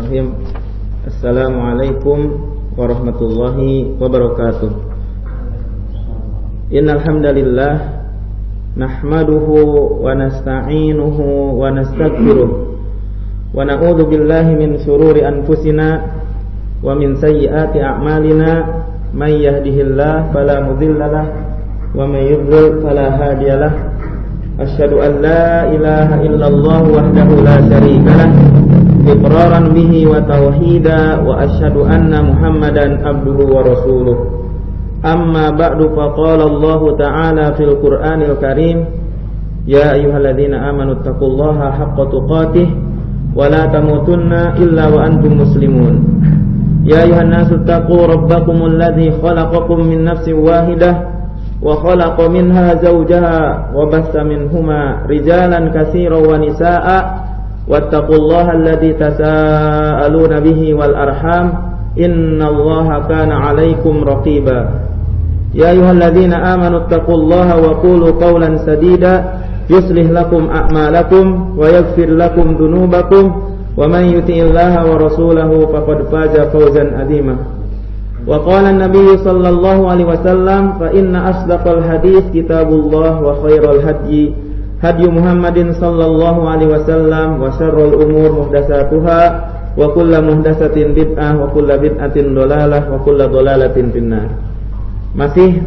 Bismillahirrahmanirrahim. Assalamualaikum warahmatullahi wabarakatuh. Innal hamdalillah nahmaduhu wa nasta'inuhu wa nastaghfiruh wa na'udzu billahi min shururi anfusina wa min sayyiati a'malina. May yahdihillahu fala mudhillalah wa may yudlil fala hadiyalah. Asyhadu an la ilaha illallah wahdahu la syarikalah iqraran bihi wa tauhida wa asyhadu anna Muhammadan abduhu wa rasuluh. Amma ba'du faqala Allah ta'ala fil Qur'anil Karim, ya ayyuhalladzina amanu taqullaha haqqa tuqatih wa la tamutunna illa wa antum muslimun. Ya ayyuhan nasu taqu rabbakumul ladzi khalaqakum min nafsin wahidah wa khalaqa minha zawjaha wa bassa minhuma rijalan katsiran wa nisaa'a wattaqullaha alladzi tasaaluna bihi wal arham innallaha kana 'alaikum raqiba. Ya ayyuhalladzina amanu taqullaha wa qulu qawlan sadida yuslih lakum a'malakum wa yaghfir lakum dhunubakum wa man yuti'illaha wa rasulahu faqad faza fawzan 'azima. Wa qala an-nabiy sallallahu alaihi wasallam fa inna asdaqal hadits kitabullah wa khairal hadyi hadyu Muhammadin sallallahu alaihi wasallam wa syarrul umur muhdatsatuha wa kullu muhdatsatin bid'ah wa kullu bid'atin dhalalah wa kullu dhalalatin finnar. Masih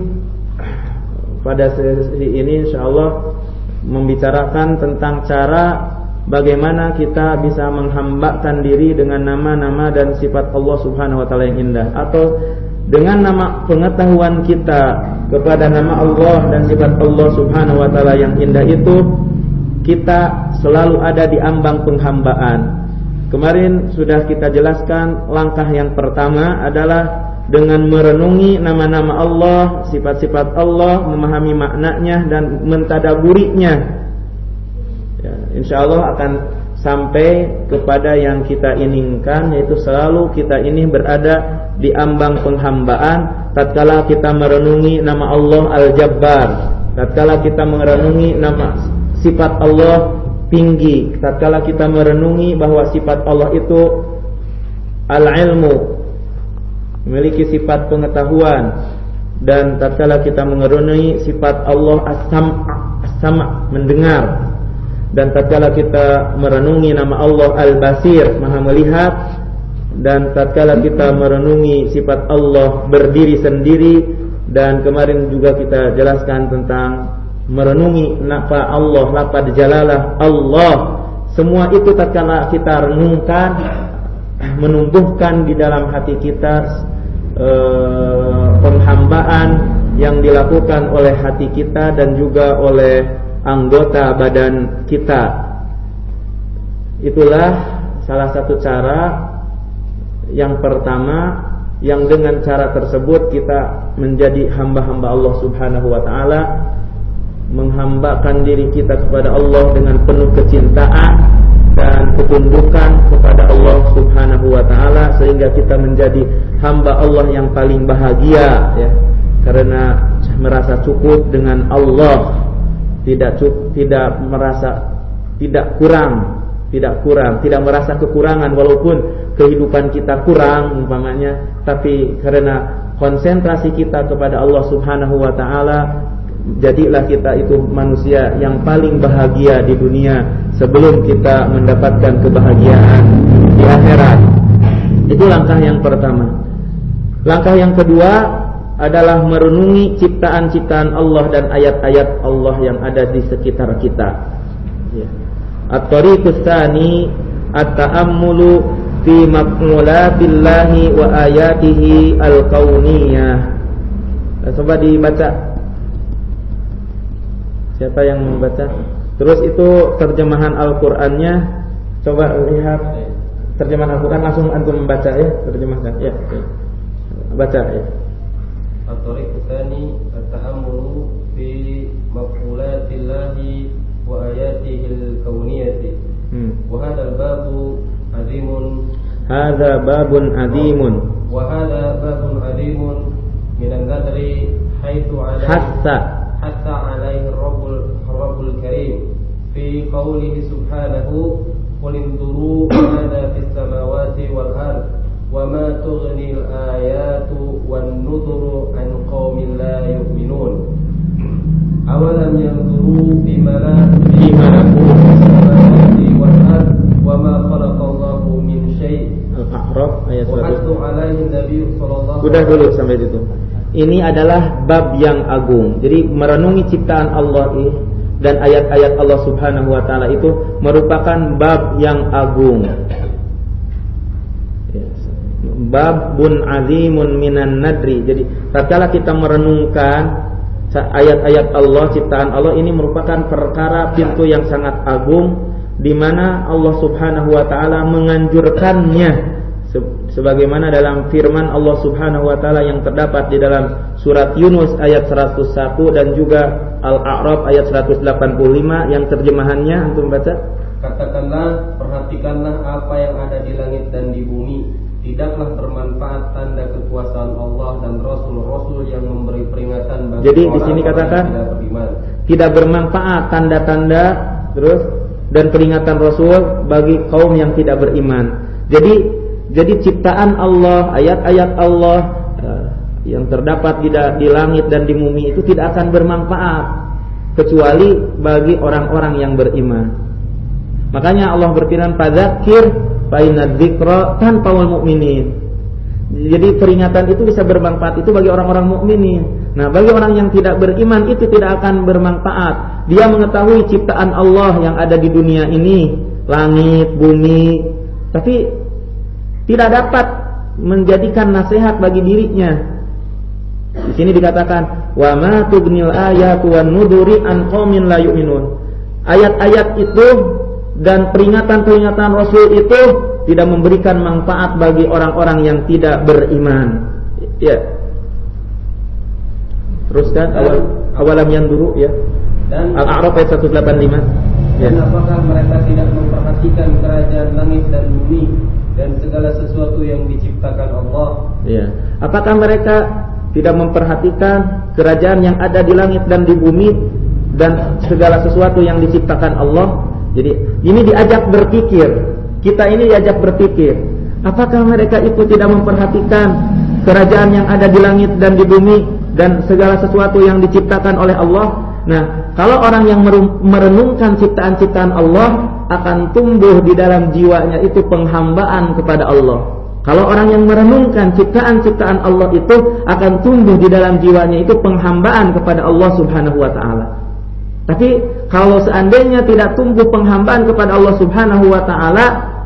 pada sesi ini insyaallah membicarakan tentang cara bagaimana kita bisa menghambakan diri dengan nama-nama dan sifat Allah Subhanahu wa taala yang indah, atau dengan nama pengetahuan kita kepada nama Allah dan sifat Allah Subhanahu wa taala yang indah itu, kita selalu ada di ambang penghambaan. Kemarin sudah kita jelaskan langkah yang pertama adalah dengan merenungi nama-nama Allah, sifat-sifat Allah, memahami maknanya dan mentadaburinya. Ya, insyaallah akan sampai kepada yang kita inginkan, yaitu selalu kita ini berada di ambang penghambaan tatkala kita merenungi nama Allah Al-Jabbar, tatkala kita merenungi nama sifat Allah tinggi, tatkala kita merenungi bahwa sifat Allah itu Al-Ilmu, memiliki sifat pengetahuan, dan tatkala kita merenungi sifat Allah As-Sam' mendengar, dan tatkala kita merenungi nama Allah Al-Basir, maha melihat, dan tatkala kita merenungi sifat Allah berdiri sendiri, dan kemarin juga kita jelaskan tentang merenungi nama Allah, lafaz jalalah Allah. Semua itu tatkala kita renungkan, menumbuhkan di dalam hati kita penghambaan yang dilakukan oleh hati kita dan juga oleh anggota badan kita. Itulah salah satu cara yang pertama, yang dengan cara tersebut kita menjadi hamba-hamba Allah Subhanahu wa taala, menghambakan diri kita kepada Allah dengan penuh kecintaan dan ketundukan kepada Allah Subhanahu wa taala, sehingga kita menjadi hamba Allah yang paling bahagia, ya, karena merasa cukup dengan Allah, tidak merasa tidak kurang, tidak merasa kekurangan walaupun kehidupan kita kurang umpamanya, tapi karena konsentrasi kita kepada Allah Subhanahu wa taala, jadilah kita itu manusia yang paling bahagia di dunia sebelum kita mendapatkan kebahagiaan di akhirat. Itu langkah yang pertama. Langkah yang kedua adalah merenungi ciptaan-ciptaan Allah dan ayat-ayat Allah yang ada di sekitar kita. Ya. At-tariqus tsani at-ta'ammulu fi maqulatillahi wa ayatihi al-kauniyah. Coba dibaca. Siapa yang membaca? Terus itu terjemahan Al-Qur'annya. Coba lihat terjemahan Al-Qur'an, langsung antum membaca ya, terjemahkan. Ya. Baca ya. At-tariqus tsani at-ta'ammulu fi maqulatillahi wa ayatihi al-kauniyati. Wa hadzal babu azimun. Hadza babun azimun. Wa hadza babun azimun min an-nadri haitsu ala hatta alaihi Rabbul Karim fi qawlihi subhanahu qul induru madza fis samawati wa ma khalaqallahu min syai'. Al-A'raf ayat 100. Udah dulu sampai itu. Ini adalah bab yang agung. Jadi merenungi ciptaan Allah dan ayat-ayat Allah Subhanahu wa taala itu merupakan bab yang agung. Babun azimun minan nadri. Jadi tatkala kita merenungkan ayat-ayat Allah, ciptaan Allah, ini merupakan perkara pintu yang sangat agung di mana Allah Subhanahu wa taala menganjurkannya sebagaimana dalam firman Allah Subhanahu wa taala yang terdapat di dalam surat Yunus ayat 101 dan juga Al-A'raf ayat 185 yang terjemahannya antum baca. Katakanlah, perhatikanlah apa yang ada di langit dan di bumi. Tidaklah bermanfaat tanda kekuasaan Allah dan rasul-rasul yang memberi peringatan bagi jadi orang di sini katakan tidak beriman. Tidak bermanfaat tanda-tanda terus dan peringatan Rasul bagi kaum yang tidak beriman. Jadi ciptaan Allah, ayat-ayat Allah yang terdapat di langit dan di bumi itu tidak akan bermanfaat kecuali bagi orang-orang yang beriman. Makanya Allah berfirman, "Fadzakir fa inadz dzikra tanfa'ul mu'minin." Jadi peringatan itu bisa bermanfaat itu bagi orang-orang mukminin. Nah, bagi orang yang tidak beriman itu tidak akan bermanfaat. Dia mengetahui ciptaan Allah yang ada di dunia ini, langit, bumi, tapi tidak dapat menjadikan nasihat bagi dirinya. Di sini dikatakan, "Wa ma tughnil ayatu wan nuduri an qaumin la yu'minun." Ayat-ayat itu dan peringatan-peringatan Rasul itu tidak memberikan manfaat bagi orang-orang yang tidak beriman. Ya. Teruskan awalam yang dulu ya. Dan Al-A'raf ayat 185. Dan apakah mereka tidak memperhatikan kerajaan langit dan bumi dan segala sesuatu yang diciptakan Allah? Ya. Apakah mereka tidak memperhatikan kerajaan yang ada di langit dan di bumi dan segala sesuatu yang diciptakan Allah? Jadi ini diajak berpikir. Kita ini diajak berpikir, apakah mereka itu tidak memperhatikan kerajaan yang ada di langit dan di bumi dan segala sesuatu yang diciptakan oleh Allah? Nah, kalau orang yang merenungkan ciptaan-ciptaan Allah akan tumbuh di dalam jiwanya itu penghambaan kepada Allah. Kalau orang yang merenungkan ciptaan-ciptaan Allah itu akan tumbuh di dalam jiwanya itu penghambaan kepada Allah Subhanahu wa taala. Tapi kalau seandainya tidak tumbuh penghambaan kepada Allah Subhanahu wa taala,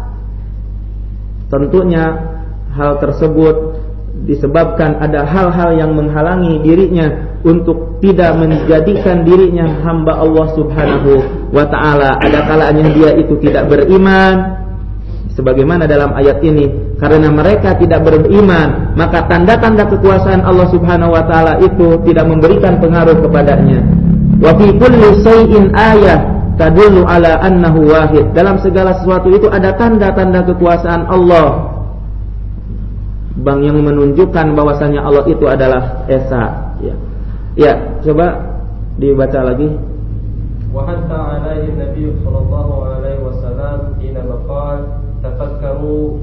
tentunya hal tersebut disebabkan ada hal-hal yang menghalangi dirinya untuk tidak menjadikan dirinya hamba Allah Subhanahu wa taala. Ada kalanya dia itu tidak beriman, sebagaimana dalam ayat ini, karena mereka tidak beriman, maka tanda-tanda kekuasaan Allah Subhanahu wa taala itu tidak memberikan pengaruh kepadanya. Wa fi kulli shay'in ayah tadullu ala annahu wahid. Dalam segala sesuatu itu ada tanda-tanda kekuasaan Allah yang menunjukkan bahwasanya Allah itu adalah esa. Ya, coba dibaca lagi. Wa hatta alaihi Nabi sallallahu alaihi wasallam hina maqal tafakkaru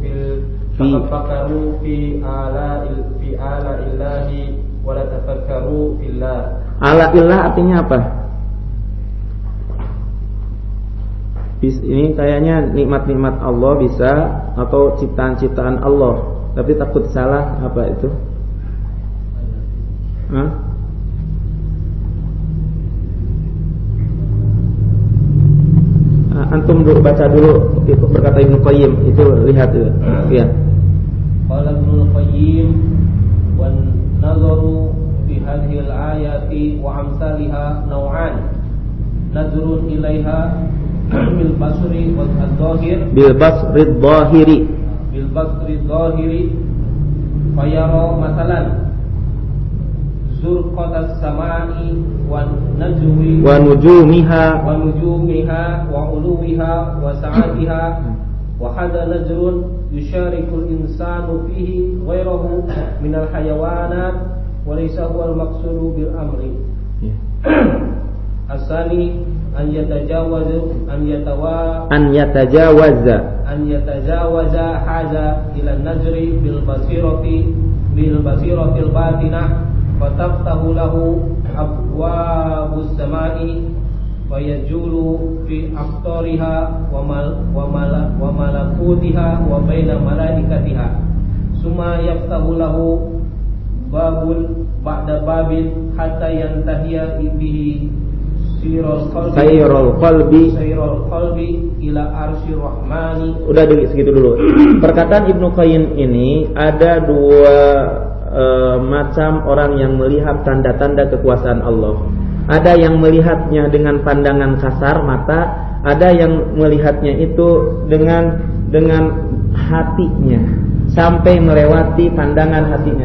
fi ala illahi wa la tafakkaru fillah. Ala illah artinya apa? Ini kayaknya nikmat-nikmat Allah bisa, atau ciptaan-ciptaan Allah. Tapi takut salah, apa itu? Antum dulu baca dulu berkata Ibnu Qayyim, itu lihat itu. Ya. Qala Ibnu Qayyim wan nazaru fi hadhil ayati wa amsalha naw'an. Nazrun ilaiha bil basri wal dhahir. Bil basri dhahiri. Bil basri dhahiri fayara masalan zurqatas samai wa najwi wa nujumiha wa uluwiha wa sa'atiha wa hada najrun yusharikul insanu fihi ghairahu minal hayawanat wa laysa huwa al-maqsudu bil amri. Asani an yatajawaza hadza ila najri bil basiratil batinah fataftahu lahu abwabus samai wa yajulu fi aqtariha wa malakutiha wa baina malaikatiha summa yaftahu lahu babul ba'da babil hatta yantahiya bihi sayrul qalbi ila arsyir rahmani. Udah segitu dulu. Perkataan Ibnu Qayyim ini ada dua macam orang yang melihat tanda-tanda kekuasaan Allah. Ada yang melihatnya dengan pandangan kasar mata, ada yang melihatnya itu dengan hatinya sampai melewati pandangan hatinya.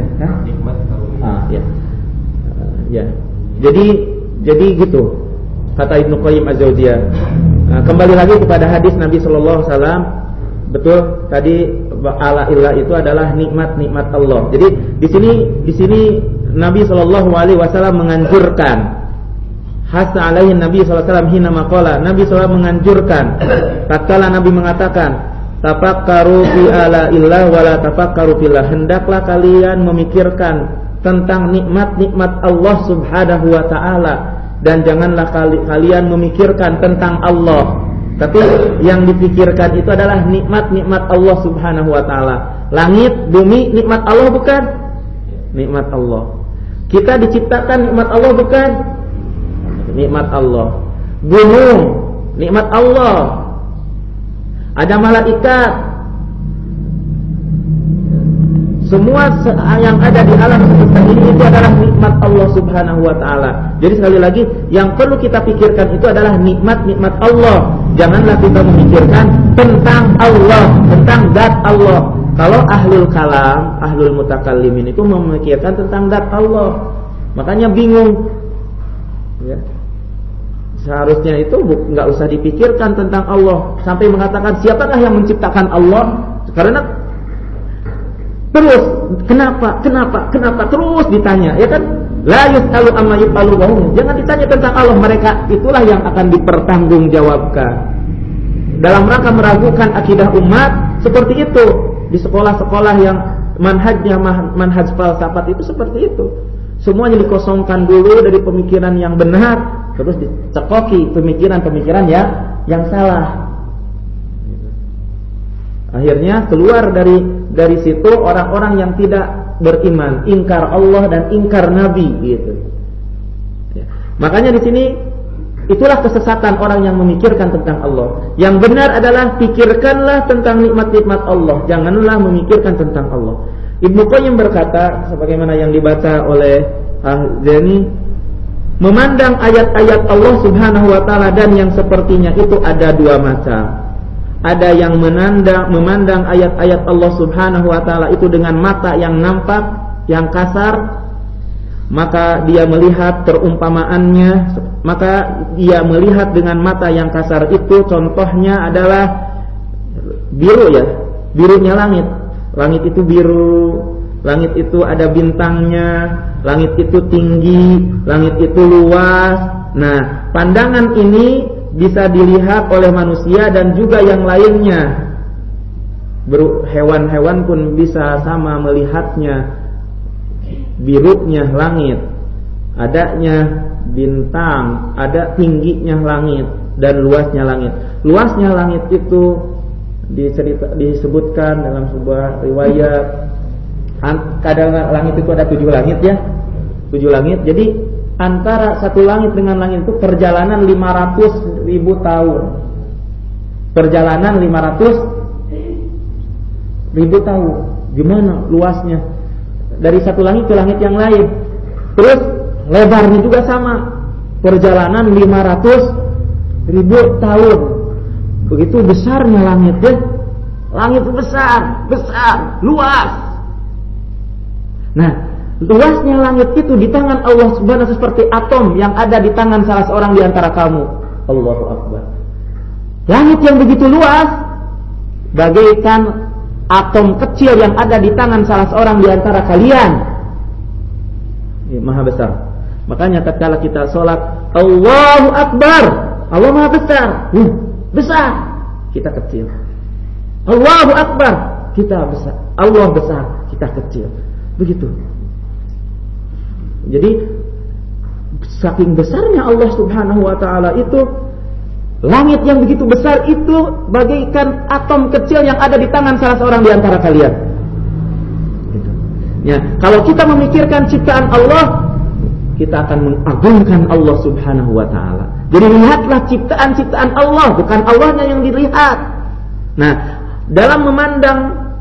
Ya. Jadi gitu kata Ibnu Qayyim Az-Jauziyah. Kembali lagi kepada hadis Nabi sallallahu alaihi wasallam. Betul tadi ala illah itu adalah nikmat-nikmat Allah. Jadi di sini Nabi sallallahu alaihi wasallam menganjurkan hasa alaihi Nabi sallallahu alaihi wasallam hina maqala. Nabi sallallahu menganjurkan tatkala Nabi mengatakan tafakkaru fi ala illah wala tafakkaru fillah. Hendaklah kalian memikirkan tentang nikmat-nikmat Allah Subhanahu wa taala dan janganlah kalian memikirkan tentang Allah. Tapi yang dipikirkan itu adalah nikmat-nikmat Allah Subhanahu wa taala. Langit, bumi, nikmat Allah bukan? Nikmat Allah. Kita diciptakan nikmat Allah bukan? Nikmat Allah. Gunung, nikmat Allah. Ada malaikat. Semua yang ada di alam semesta ini itu adalah nikmat Allah Subhanahu wa taala. Jadi sekali lagi yang perlu kita pikirkan itu adalah nikmat-nikmat Allah. Janganlah kita memikirkan tentang Allah, tentang zat Allah. Kalau ahlul kalam, ahlul mutakallimin itu memikirkan tentang zat Allah. Makanya bingung. Ya. Seharusnya itu enggak usah dipikirkan tentang Allah sampai mengatakan siapakah yang menciptakan Allah? Karena terus kenapa terus ditanya, ya kan? La yus'alu amma yuf'alu wa hum. Jangan ditanya tentang Allah, mereka itulah yang akan dipertanggungjawabkan. Dalam rangka meragukan akidah umat seperti itu di sekolah-sekolah yang manhaj falsafat itu seperti itu. Semuanya dikosongkan dulu dari pemikiran yang benar, terus dicekoki pemikiran-pemikiran yang salah. Akhirnya keluar dari situ orang-orang yang tidak beriman, ingkar Allah dan ingkar Nabi gitu. Ya. Makanya di sini itulah kesesatan orang yang memikirkan tentang Allah. Yang benar adalah pikirkanlah tentang nikmat-nikmat Allah, janganlah memikirkan tentang Allah. Ibnu Qayyim berkata sebagaimana yang dibaca oleh Az-Zani, memandang ayat-ayat Allah Subhanahu wa taala dan yang sepertinya itu ada dua macam. Ada yang memandang ayat-ayat Allah Subhanahu wa taala itu dengan mata yang nampak, yang kasar, maka dia melihat perumpamaannya, maka dia melihat dengan mata yang kasar itu contohnya adalah biru ya, birunya langit. Langit itu biru, langit itu ada bintangnya, langit itu tinggi, langit itu luas. Nah, pandangan ini bisa dilihat oleh manusia dan juga yang lainnya. Hewan-hewan pun bisa sama melihatnya. Birunya langit, adanya bintang, ada tingginya langit dan luasnya langit. Luasnya langit itu disebutkan dalam sebuah riwayat. Kadang langit itu ada 7 langit ya, 7 langit. Jadi antara satu langit dengan langit itu perjalanan 500.000 tahun. Perjalanan 500.000 tahun. Gimana luasnya? Dari satu langit ke langit yang lain. Terus lebarnya juga sama. Perjalanan 500.000 tahun. Begitu besarnya langit ya. Langit itu besar, luas. Nah, luasnya langit itu di tangan Allah Subhanahu seperti atom yang ada di tangan salah seorang di antara kamu. Allahu Akbar. Langit yang begitu luas bagaikan atom kecil yang ada di tangan salah seorang di antara kalian. Ya, maha besar. Makanya tatkala kita sholat, Allahu Akbar, Allah maha besar. Besar, kita kecil. Allahu Akbar, kita besar. Allah besar, kita kecil. Begitu. Jadi saking besarnya Allah Subhanahu wa taala itu, langit yang begitu besar itu bagaikan atom kecil yang ada di tangan salah seorang di antara kalian. Gitu. Ya, kalau kita memikirkan ciptaan Allah, kita akan mengagungkan Allah Subhanahu wa taala. Jadi lihatlah ciptaan-ciptaan Allah, bukan Allahnya yang dilihat. Nah, dalam memandang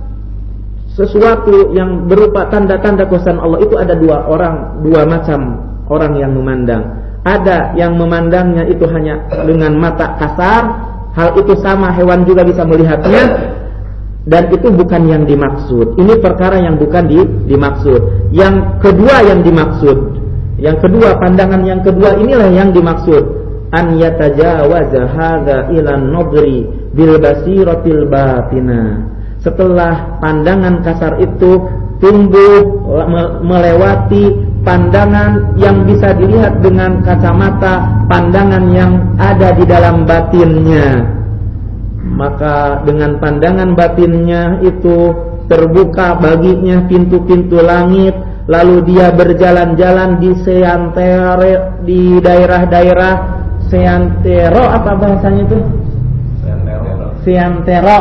sesuatu yang berupa tanda-tanda kuasa Allah itu ada dua macam orang yang memandang. Ada yang memandangnya itu hanya dengan mata kasar, hal itu sama hewan juga bisa melihatnya, dan itu bukan yang dimaksud. Ini perkara yang bukan dimaksud. Yang kedua yang dimaksud, pandangan yang kedua inilah yang dimaksud. An yatajawaza hadza ila an-nadri bil basiratil batina. Setelah pandangan kasar itu tumbuh melewati pandangan yang bisa dilihat dengan kacamata pandangan yang ada di dalam batinnya, maka dengan pandangan batinnya itu terbuka baginya pintu-pintu langit, lalu dia berjalan-jalan di seantero, di daerah-daerah seantero, apa bahasanya itu? Seantero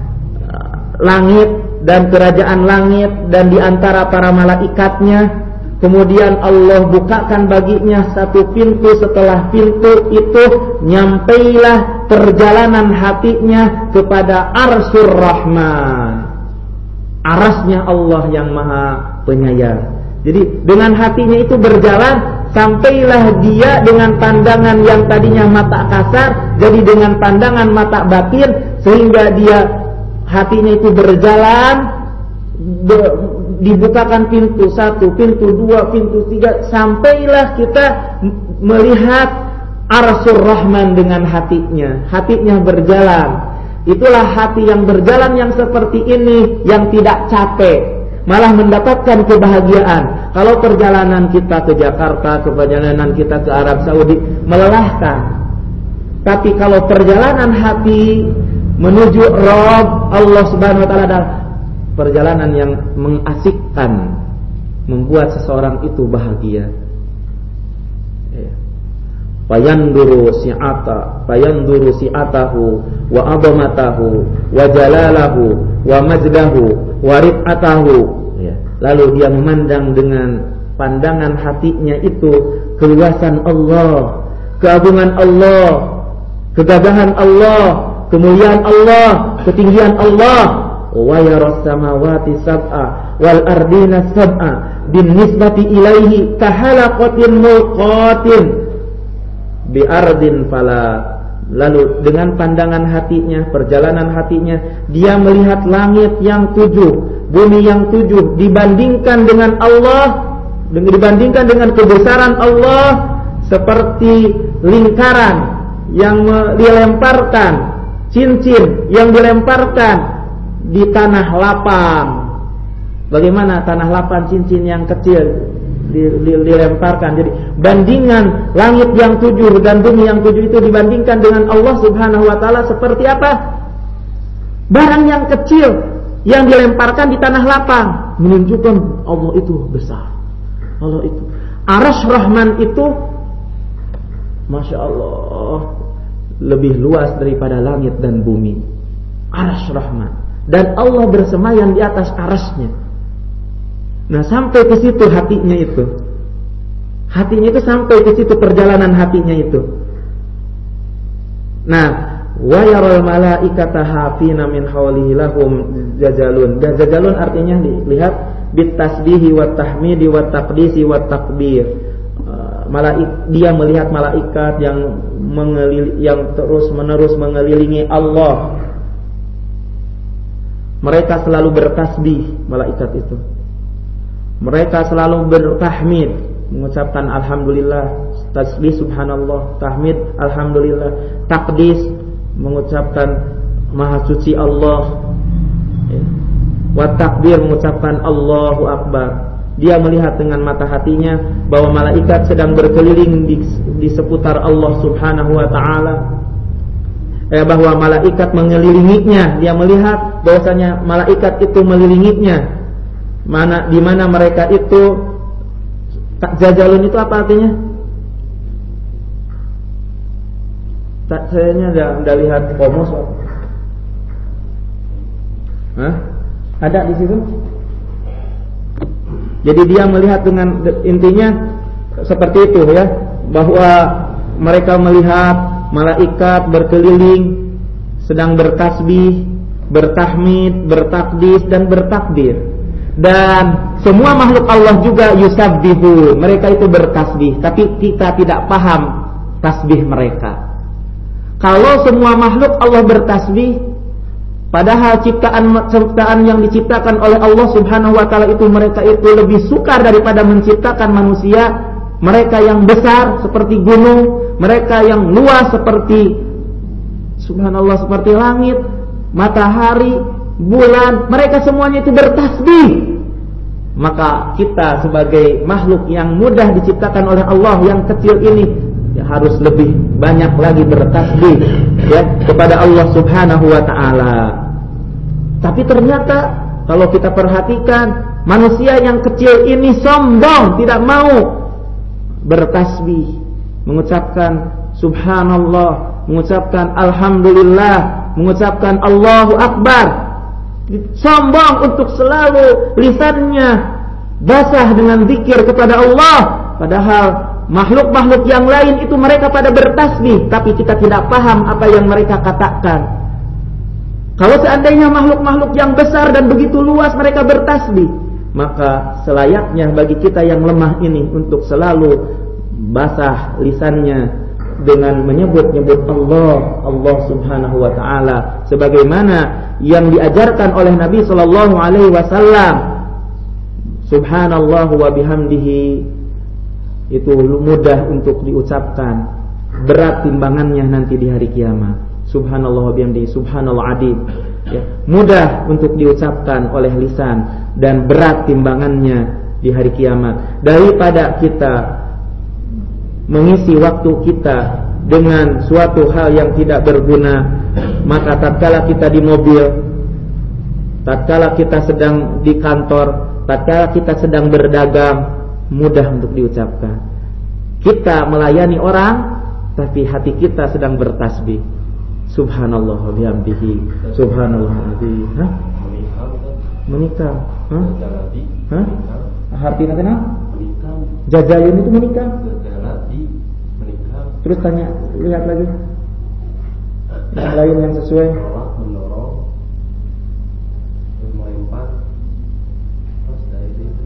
langit dan kerajaan langit dan di antara para malaikatnya. Kemudian Allah bukakan baginya satu pintu, setelah pintu itu nyampailah perjalanan hatinya kepada Arsyur Rahman, arasnya Allah yang Maha Penyayang. Jadi dengan hatinya itu berjalan, sampailah dia dengan pandangan yang tadinya mata kasar jadi dengan pandangan mata batin, sehingga dia hatinya itu berjalan, dibukakan pintu 1, pintu 2, pintu 3, sampailah kita melihat Arsyur Rahman dengan hatinya berjalan. Itulah hati yang berjalan yang seperti ini, yang tidak capek, malah mendapatkan kebahagiaan. Kalau perjalanan kita ke Jakarta, perjalanan kita ke Arab Saudi melelahkan, tapi kalau perjalanan hati menuju Rabb Allah Subhanahu wa taala adalah perjalanan yang mengasikkan, membuat seseorang itu bahagia. Fayanduru si'atahu wa adamatahu wa jalalahu wa majdahu wa rif'atahu. Lalu dia memandang dengan pandangan hatinya itu keluasan Allah, keagungan Allah, kegagahan Allah, kemuliaan Allah, ketinggian Allah. Wa yaras samawati sab'a wal ardina sab'a bin nisbati ilaihi kahalaqatin mulqatin bi ardin fala. Lalu dengan pandangan hatinya, perjalanan hatinya, dia melihat langit yang 7, bumi yang 7, dibandingkan dengan Allah, dibandingkan dengan kebesaran Allah, seperti lingkaran yang dilemparkan, cincin yang dilemparkan di tanah lapang. Bagaimana tanah lapang, cincin yang kecil dilemparkan. Jadi bandingan langit yang 7 dan bumi yang 7 itu dibandingkan dengan Allah Subhanahu wa taala seperti apa? Barang yang kecil yang dilemparkan di tanah lapang, menunjukkan Allah itu besar. Allah itu Arasy Rahman itu, Masya Allah, lebih luas daripada langit dan bumi. Arasy Rahman, dan Allah bersemayam di atas arasnya. Nah, sampai ke situ hatinya itu. Hatinya itu sampai ke situ, perjalanan hatinya itu. Nah, wa yaral malaikata hafina min haulihi lahum jajalun. Dan jajalun artinya dilihat bitasbihi wat tahmidi wat taqdisi wat takbir. Dia melihat malaikat yang terus-menerus mengelilingi Allah. Mereka selalu bertasbih, malaikat itu. Mereka selalu bertahmid, mengucapkan alhamdulillah, tasbih subhanallah, tahmid alhamdulillah, takdis, mengucapkan maha suci Allah, wa takbir, mengucapkan Allahu akbar. Dia melihat dengan mata hatinya bahwa malaikat sedang berkeliling di seputar Allah Subhanahu wa taala. Bahwa malaikat mengelilinginya, dia melihat bahwasanya malaikat itu mengelilinginya. Di mana mereka itu, jajalun itu apa artinya? Sayanya udah lihat komus. Hah? Ada di situ? Jadi dia melihat dengan intinya seperti itu ya, bahwa mereka melihat malaikat berkeliling sedang bertasbih, bertahmid, bertakdis dan bertakbir. Dan semua makhluk Allah juga yusabbihu, mereka itu bertasbih, tapi kita tidak paham tasbih mereka. Kalau semua makhluk Allah bertasbih, padahal ciptaan yang diciptakan oleh Allah Subhanahu wa taala itu mereka itu lebih sukar daripada menciptakan manusia, mereka yang besar seperti gunung, mereka yang luas seperti subhanallah seperti langit, matahari, bulan, mereka semuanya itu bertasbih. Maka kita sebagai makhluk yang mudah diciptakan oleh Allah yang kecil ini ya harus lebih banyak lagi bertasbih ya kepada Allah Subhanahu wa taala. Tapi ternyata kalau kita perhatikan manusia yang kecil ini sombong, tidak mau bertasbih, mengucapkan subhanallah, mengucapkan alhamdulillah, mengucapkan Allahu akbar. Sombong untuk selalu lisannya basah dengan zikir kepada Allah, padahal makhluk-makhluk yang lain itu mereka pada bertasbih, tapi kita tidak paham apa yang mereka katakan. Kalau seandainya makhluk-makhluk yang besar dan begitu luas mereka bertasbih, maka selayaknya bagi kita yang lemah ini untuk selalu basah lisannya dengan menyebut-nyebut Allah Subhanahu wa taala sebagaimana yang diajarkan oleh Nabi sallallahu alaihi wasallam. Subhanallah wa bihamdihi itu mudah untuk diucapkan, berat timbangannya nanti di hari kiamat. Subhanallah wa bihamdihi, subhanallah adzim ya, mudah untuk diucapkan oleh lisan dan berat timbangannya di hari kiamat. Daripada kita mengisi waktu kita dengan suatu hal yang tidak berguna, maka tatkala kita di mobil, tatkala kita sedang di kantor, tatkala kita sedang berdagang, mudah untuk diucapkan. Kita melayani orang, tapi hati kita sedang bertasbih. Subhanallah wa bihamdihi, subhanallah azim. Hah? Menikah. Hah? Hah? Artinya apa? Menikah. Jajayun itu menikah. Terus tanya, lihat lagi yang lain yang sesuai. Mendorong, melempar, terus dari itu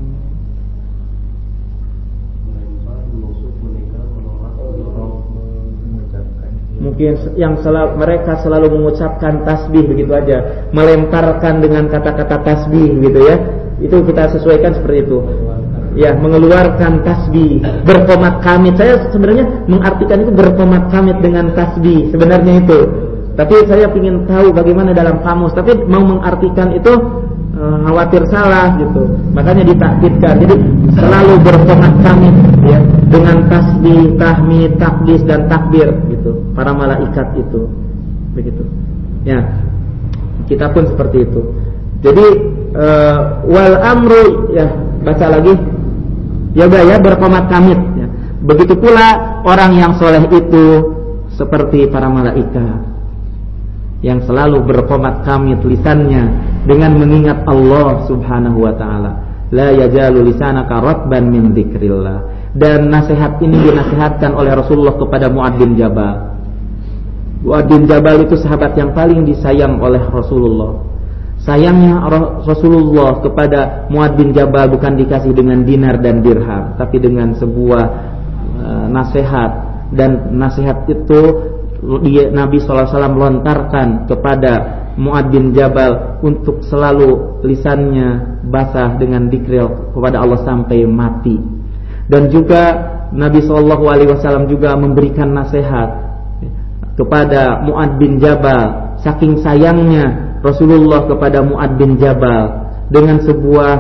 melempar, menusuk, menikah, menolak, mendorong, mengucapkan. Mungkin yang mereka selalu mengucapkan tasbih begitu aja, melemparkan dengan kata-kata tasbih gitu ya. Itu kita sesuaikan seperti itu. Ya, mengeluarkan tasbih, berqomat kamit. Saya sebenarnya mengartikan itu berqomat kamit dengan tasbih, sebenarnya itu. Tapi saya ingin tahu bagaimana dalam kamus. Tapi mau mengartikan itu khawatir salah gitu. Makanya ditakkidkan. Jadi selalu berqomat kamit ya dengan tasbih, tahmid, takdis dan takbir gitu. Para malaikat itu. Begitu. Ya. Kita pun seperti itu. Jadi wal amru ya, baca lagi. Ya udah ya, berqomat kamit ya. Begitu pula orang yang soleh itu seperti para malaikat yang selalu berqomat kamit lisannya dengan mengingat Allah Subhanahu wa taala. La yajalu lisanaka ratban min dzikrillah. Dan nasihat ini dinasihatkan oleh Rasulullah kepada Mu'adz bin Jabal. Mu'adz bin Jabal itu sahabat yang paling disayang oleh Rasulullah. Sayangnya Rasulullah kepada Mu'adz bin Jabal bukan dikasih dengan dinar dan dirham, tapi dengan sebuah nasihat. Dan nasihat itu Nabi SAW lontarkan kepada Mu'adz bin Jabal untuk selalu lisannya basah dengan dzikril kepada Allah sampai mati. Dan juga Nabi SAW juga memberikan nasihat kepada Mu'adz bin Jabal. Saking sayangnya Rasulullah kepada Mu'adz bin Jabal dengan sebuah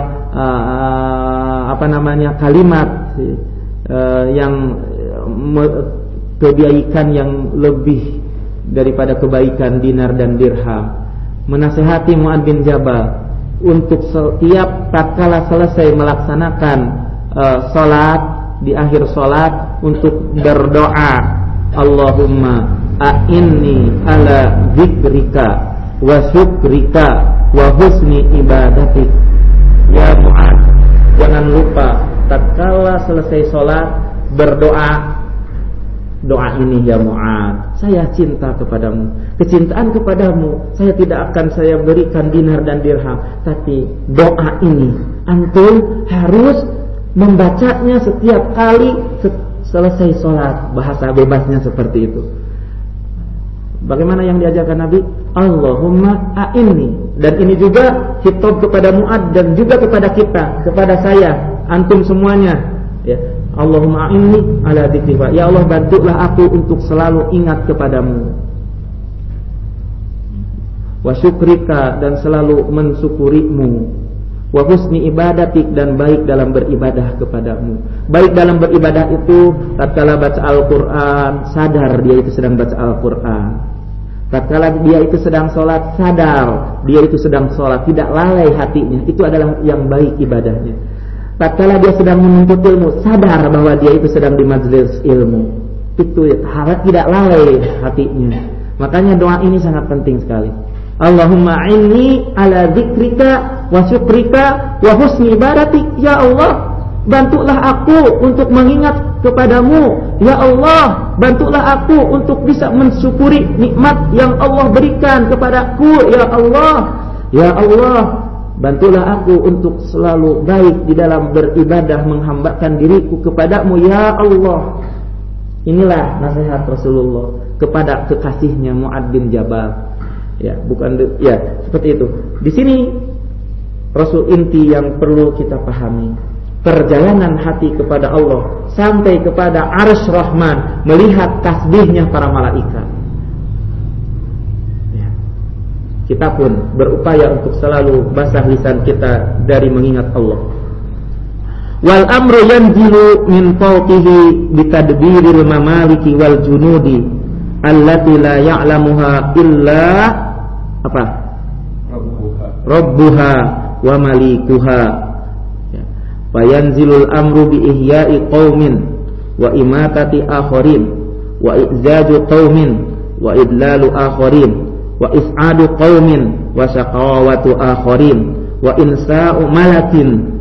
kalimat yang kebaikan yang lebih daripada kebaikan dinar dan dirham. Menasihati Mu'adz bin Jabal untuk setiap tatkala selesai melaksanakan salat, di akhir salat untuk berdoa, Allahumma a'inni ala dzikrika wa syukrika wa husni ibadatik. Ya Mu'ad, jangan lupa tatkala selesai sholat berdoa. Doa ini ya Mu'ad, saya cinta kepadamu. Kecintaan kepadamu saya tidak akan saya berikan dinar dan dirham, tapi doa ini antum harus membacanya setiap kali selesai sholat. Bahasa bebasnya seperti itu. Bagaimana yang diajarkan Nabi? Allahumma a'inni. Dan ini juga khitab kepada Mu'ad dan juga kepada kita, kepada saya, antum semuanya, ya. Allahumma a'inni ala dzikrika. Ya Allah, bantulah aku untuk selalu ingat kepadamu. Wa syukrika, dan selalu mensyukurimu. Wa husni ibadatik, dan baik dalam beribadah kepadamu. Baik dalam beribadah itu tatkala baca Al-Qur'an, sadar dia itu sedang baca Al-Qur'an. Tatkala dia itu sedang sholat, sadar dia itu sedang sholat, tidak lalai hatinya. Itu adalah yang baik ibadahnya. Tatkala dia sedang menuntut ilmu, sadar bahwa dia itu sedang di majelis ilmu. Itu tidak lalai hatinya. Makanya doa ini sangat penting sekali. Allahumma inni ala dzikrika wa syukrika wa husni ibadatik. Ya Allah, bantulah aku untuk mengingat kepadamu. Ya Allah, bantulah aku untuk bisa mensyukuri nikmat yang Allah berikan kepadaku. Ya Allah, ya Allah, bantulah aku untuk selalu baik di dalam beribadah, menghambakan diriku kepadamu. Ya Allah. Inilah nasihat Rasulullah kepada kekasihnya Mu'ad bin Jabal. Ya, seperti itu. Di sini Rasul inti yang perlu kita pahami, perjalanan hati kepada Allah sampai kepada Arsy Rahman, melihat tasbihnya para malaikat. Ya. Kita pun berupaya untuk selalu basah lisan kita dari mengingat Allah. Wal amru yanzilu min fawqihi bitadbiril mamaliki wal junudi allati la ya'lamuha illa apa? Rabbuha wa malikuha. Fayanzilul amru bi ihya'i qaumin wa imatati akharin wa izaju qaumin wa idlalu akharin wa is'adu qaumin wa syaqawatu akharin wa insa'u malakin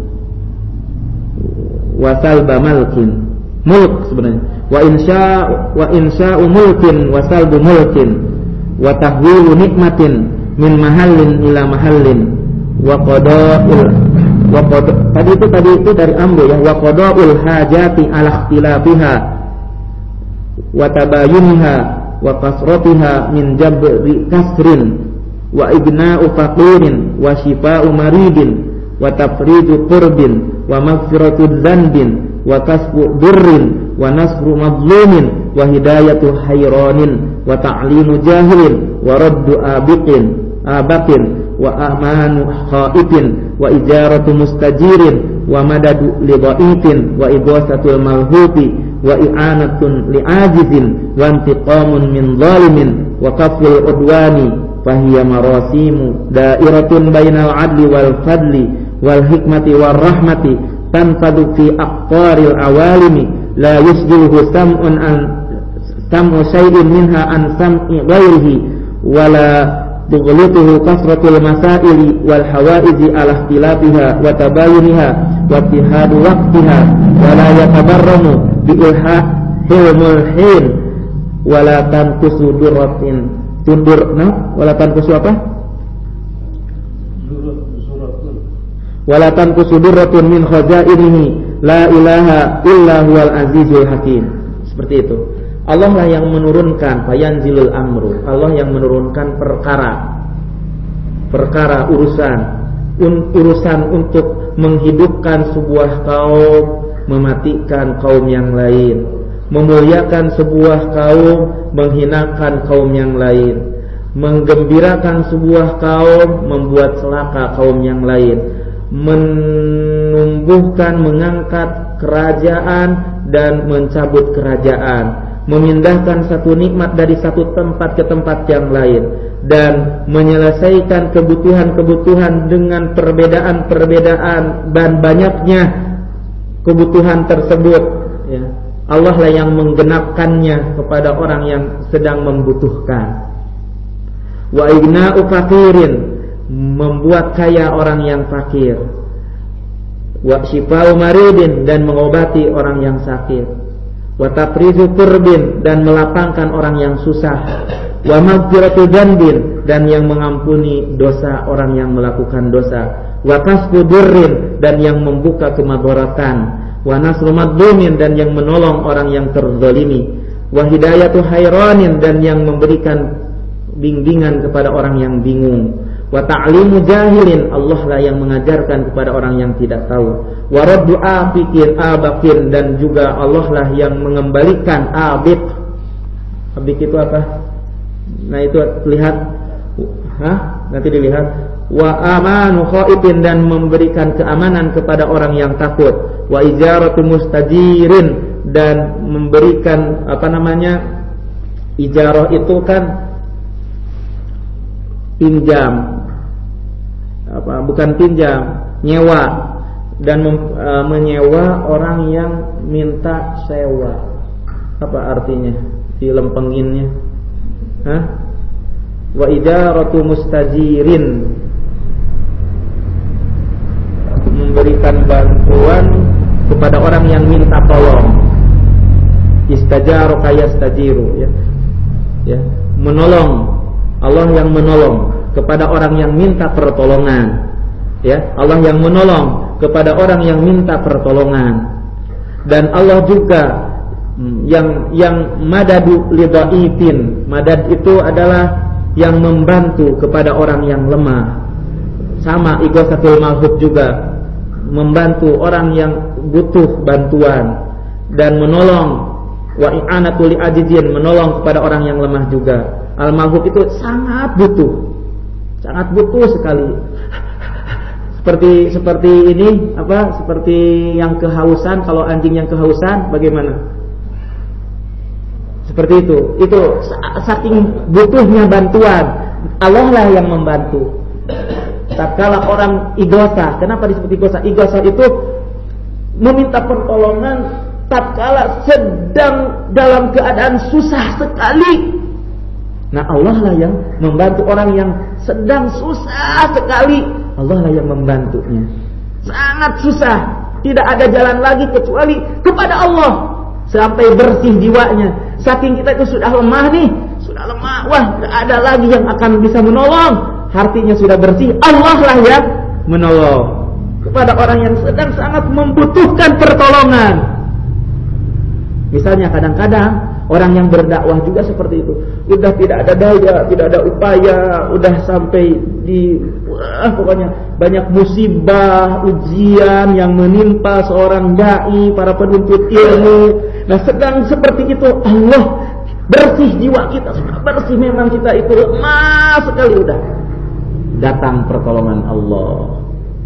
wa salba malkin, mulk sebenarnya, wa insya'u mulkin wa salbu mulkin wa tahwilu nikmatin min mahallin ila mahallin wa qada'ul tadi itu dari amru ya, wa qada'ul hajati ala ikhtilafiha wa tabayuniha wa kasratiha min jabri kasrin wa ibna'u faqirin wa shifa'u maridin wa tafridu qurbin wa maghfiratu dzanbin wa kasbu durrin wa nasru mazlumin wa hidayatu hayranin wa ta'limu jahilin wa raddu abakin wa amanu khaifin wa ijaratu mustajirin wa madadu lidha'ifin wa ibasatul malhuti wa i'anatun li'ajizin wa intiqamun min zalimin wa kaful udwani fahiya marasimu dairatun bainal adli wal fadli wal hikmati wal rahmati tanfadu fi aqtaril awalimi la yusjiluhu sam'u syai'in minha an sam'i ghairihi wala tughlutuhu kasratul masaili wal hawaizi ala ikhtilafiha wa tabayuniha wa ittihadu waqtiha wa la yatabarramu bi ilhahil mulhin wa la tanqusu durratin tundurna wa la tanqusu apa? Wa la tanqusu durratun min khazainihi la ilaha illa huwal azizul hakim. Seperti itu. Allah lah yang menurunkan fayanzilul amru. Allah yang menurunkan perkara urusan untuk menghidupkan sebuah kaum, mematikan kaum yang lain, memuliakan sebuah kaum, menghinakan kaum yang lain, menggembirakan sebuah kaum, membuat celaka kaum yang lain, menumbuhkan, mengangkat kerajaan dan mencabut kerajaan, memindahkan satu nikmat dari satu tempat ke tempat yang lain, dan menyelesaikan kebutuhan-kebutuhan dengan perbedaan-perbedaan dan banyaknya kebutuhan tersebut, ya. Allah lah yang menggenapkannya kepada orang yang sedang membutuhkan. Wa ighna'u faqirin, membuat kaya orang yang fakir. Wa syifa'u maridin, dan mengobati orang yang sakit. Wa tafrizu kurbin, dan melapangkan orang yang susah. Wa maghfiratu dzanbin, dan yang mengampuni dosa orang yang melakukan dosa. Wa kasfu durrin, dan yang membuka kemadaratan. Wa nasru madlumin, dan yang menolong orang yang terzalimi. Wa hidayatu hairanin, dan yang memberikan bimbingan kepada orang yang bingung. Wa ta'limu jahilin, Allah lah yang mengajarkan kepada orang yang tidak tahu. Wa raddu abakin, dan juga Allah lah yang mengembalikan abik. Abik itu apa? Nah itu lihat, nanti dilihat. Wa amanu khaifin, dan memberikan keamanan kepada orang yang takut. Wa ijaratu mustajirin, dan memberikan ijarah itu kan pinjam, bukan pinjam, nyewa, dan menyewa orang yang minta sewa. Apa artinya? Dilempenginnya. Wa ijaratu mustajirin, memberikan bantuan kepada orang yang minta tolong. Istajaru kayastajiru, ya, menolong. Allah yang menolong kepada orang yang minta pertolongan, ya. Allah yang menolong kepada orang yang minta pertolongan. Dan Allah juga yang madadu lidhaifin. Madad itu adalah yang membantu kepada orang yang lemah. Sama ighasatul malhuf juga, membantu orang yang butuh bantuan. Dan menolong, wa i'anatul li'ajizin, menolong kepada orang yang lemah juga. Al-malhuf itu sangat butuh sekali. Seperti ini, seperti yang kehausan. Kalau anjing yang kehausan bagaimana? Seperti itu. Itu saking butuhnya bantuan, Allah lah yang membantu. Tatkala orang ighosa, kenapa disebut ighosa? Ighosa itu meminta pertolongan tatkala sedang dalam keadaan susah sekali. Nah Allah lah yang membantu orang yang sedang susah sekali. Allah lah yang membantunya. Sangat susah, tidak ada jalan lagi kecuali kepada Allah, sampai bersih jiwanya. Saking kita itu sudah lemah nih, sudah lemah, wah tidak ada lagi yang akan bisa menolong. Hatinya sudah bersih, Allah lah yang menolong kepada orang yang sedang sangat membutuhkan pertolongan. Misalnya kadang-kadang orang yang berdakwah juga seperti itu. Udah tidak ada daya, tidak ada upaya, udah sampai pokoknya banyak musibah, ujian yang menimpa seorang dai, para penuntut ilmu. Nah, sedang seperti itu Allah bersih jiwa kita, sudah bersih, memang kita itu lemah sekali, udah datang pertolongan Allah.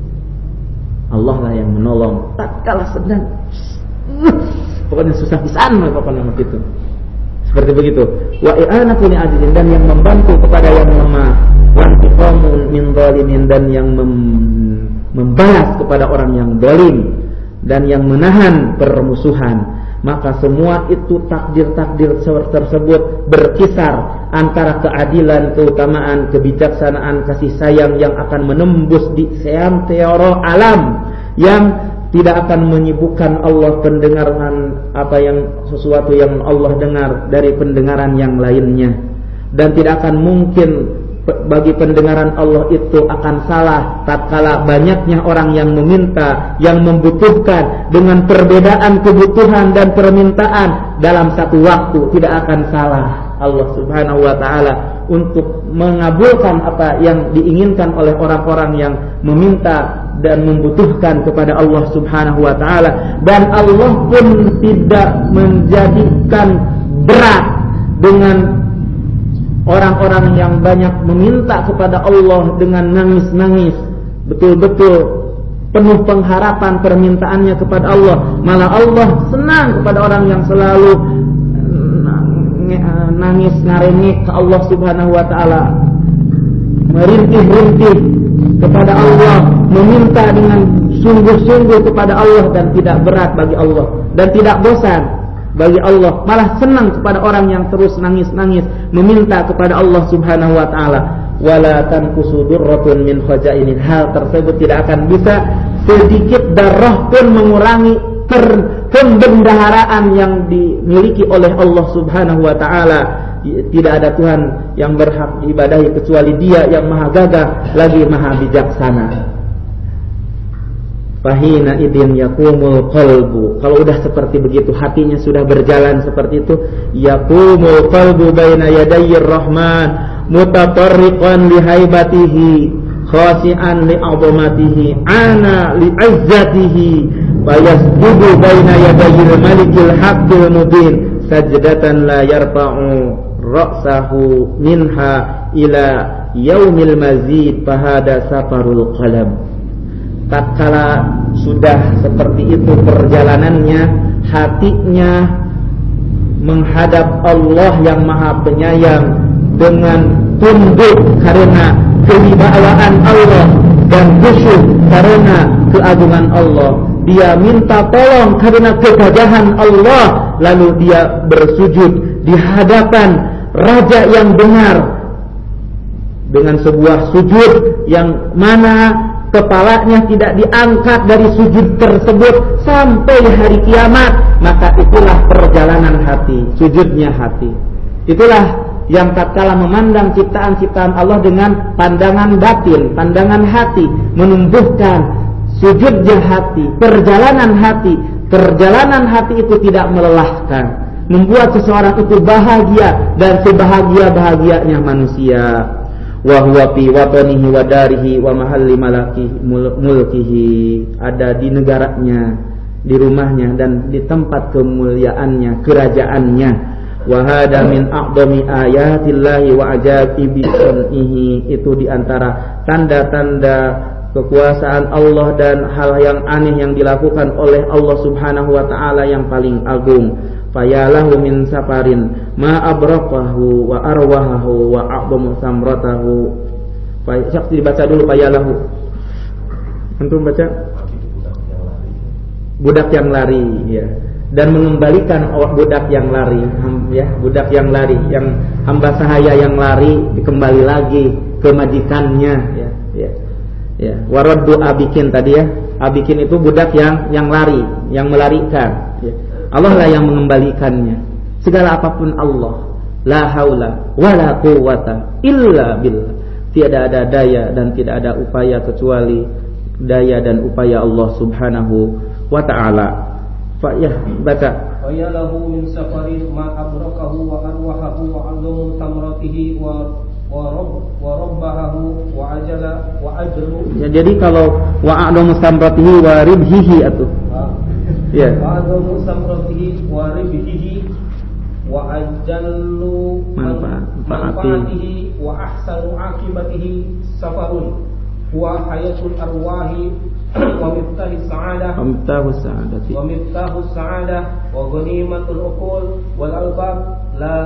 Allah lah yang menolong tatkala sedang pokoknya susah pisan pokoknya gitu. Seperti begitu. Wa i'anatul li'ajizin, dan yang membantu kepada yang lemah. Wa intiqamul min zalimin, dan yang membalas kepada orang yang zalim, dan yang menahan permusuhan. Maka semua itu takdir-takdir tersebut berkisar antara keadilan, keutamaan, kebijaksanaan, kasih sayang yang akan menembus di seantero alam, yang tidak akan menyibukkan Allah pendengaran sesuatu yang Allah dengar dari pendengaran yang lainnya, dan tidak akan mungkin bagi pendengaran Allah itu akan salah tatkala banyaknya orang yang meminta, yang membutuhkan. Dengan perbedaan kebutuhan dan permintaan dalam satu waktu, tidak akan salah Allah Subhanahu wa ta'ala untuk mengabulkan apa yang diinginkan oleh orang-orang yang meminta dan membutuhkan kepada Allah Subhanahu wa ta'ala. Dan Allah pun tidak menjadikan berat dengan orang-orang yang banyak meminta kepada Allah dengan nangis-nangis, betul-betul penuh pengharapan permintaannya kepada Allah. Malah Allah senang kepada orang yang selalu nangis ngarengek ke Allah Subhanahu wa ta'ala, merintih-rintih kepada Allah, meminta dengan sungguh-sungguh kepada Allah, dan tidak berat bagi Allah, dan tidak bosan. bagi Allah, malah senang kepada orang yang terus nangis-nangis meminta kepada Allah Subhanahu wa taala. Wala tanqusu durratun min khazainil, hal tersebut tidak akan bisa sedikit darah pun mengurangi pembendaharaan yang dimiliki oleh Allah Subhanahu wa taala. Tidak ada Tuhan yang berhak diibadahi kecuali Dia yang maha gagah lagi maha bijaksana. Fahina idin yakumul qalbu, kalau udah seperti begitu, hatinya sudah berjalan seperti itu, yakumul qalbu baina yadayir rahman mutatarriqan li haibatihi khasi'an li 'azamatihi ana li 'izzatihi wa yasjudu baina yadayil malikil haqqil mubin sajdatan la yarfa'u ra'sahu minha ila yaumil mazid fahada safarul qalam. Tatkala sudah seperti itu perjalanannya, hatinya menghadap Allah yang maha penyayang dengan tunduk karena kewibawaan Allah dan khusyuk karena keagungan Allah. Dia minta tolong karena kegagahan Allah, lalu dia bersujud di hadapan Raja yang benar dengan sebuah sujud yang mana kepalanya tidak diangkat dari sujud tersebut sampai hari kiamat. Maka itulah perjalanan hati, sujudnya hati. Itulah yang tatkala memandang ciptaan-ciptaan Allah dengan pandangan batin, pandangan hati, menumbuhkan sujudnya hati, perjalanan hati. Perjalanan hati itu tidak melelahkan, membuat seseorang itu bahagia dan sebahagia-bahagianya manusia. Wa huwa fi watanihi wa darihi wa mahalli mulkihi, ada di negaranya, di rumahnya dan di tempat kemuliaannya, kerajaannya. Wa hada min a'dami ayatillahi wa ajaibi sunnihi, itu di antara tanda-tanda kekuasaan Allah dan hal yang aneh yang dilakukan oleh Allah Subhanahu wa taala yang paling agung. Fayalahu min safarin ma abraqahu wa arwahahu wa a'dhamu samratahu. Siapa dibaca dulu fayalahu? Antum baca? Budak yang lari, ya. Dan mengembalikan budak yang lari, ya, budak yang lari, yang hamba sahaya yang lari kembali lagi ke majikannya, ya, ya. Ya, waraddu abikin tadi ya. Abikin itu budak yang lari, yang melarikan, ya. Allah lah yang mengembalikannya. Segala apapun Allah. La haula wala quwwata illa billah. Tiada ada daya dan tidak ada upaya kecuali daya dan upaya Allah Subhanahu wa taala. Fa ya baca. Wa yalahu min safarin ma abrakahu wa arwahahu wa 'allamu samratihi wa rabbahu wa ajala wa ajru. Ya, jadi kalau wa 'allamu samratihi wa ribhihi atuh. Ya. Wa 'allamu samratihi wa ribhihi wa ajallu manfaatihi wa ahsanu akibatihi safarun wa hayatul arwahi wa miftahus sa'adah wa miftahus sa'adah wa ghanimatul uqul wal albab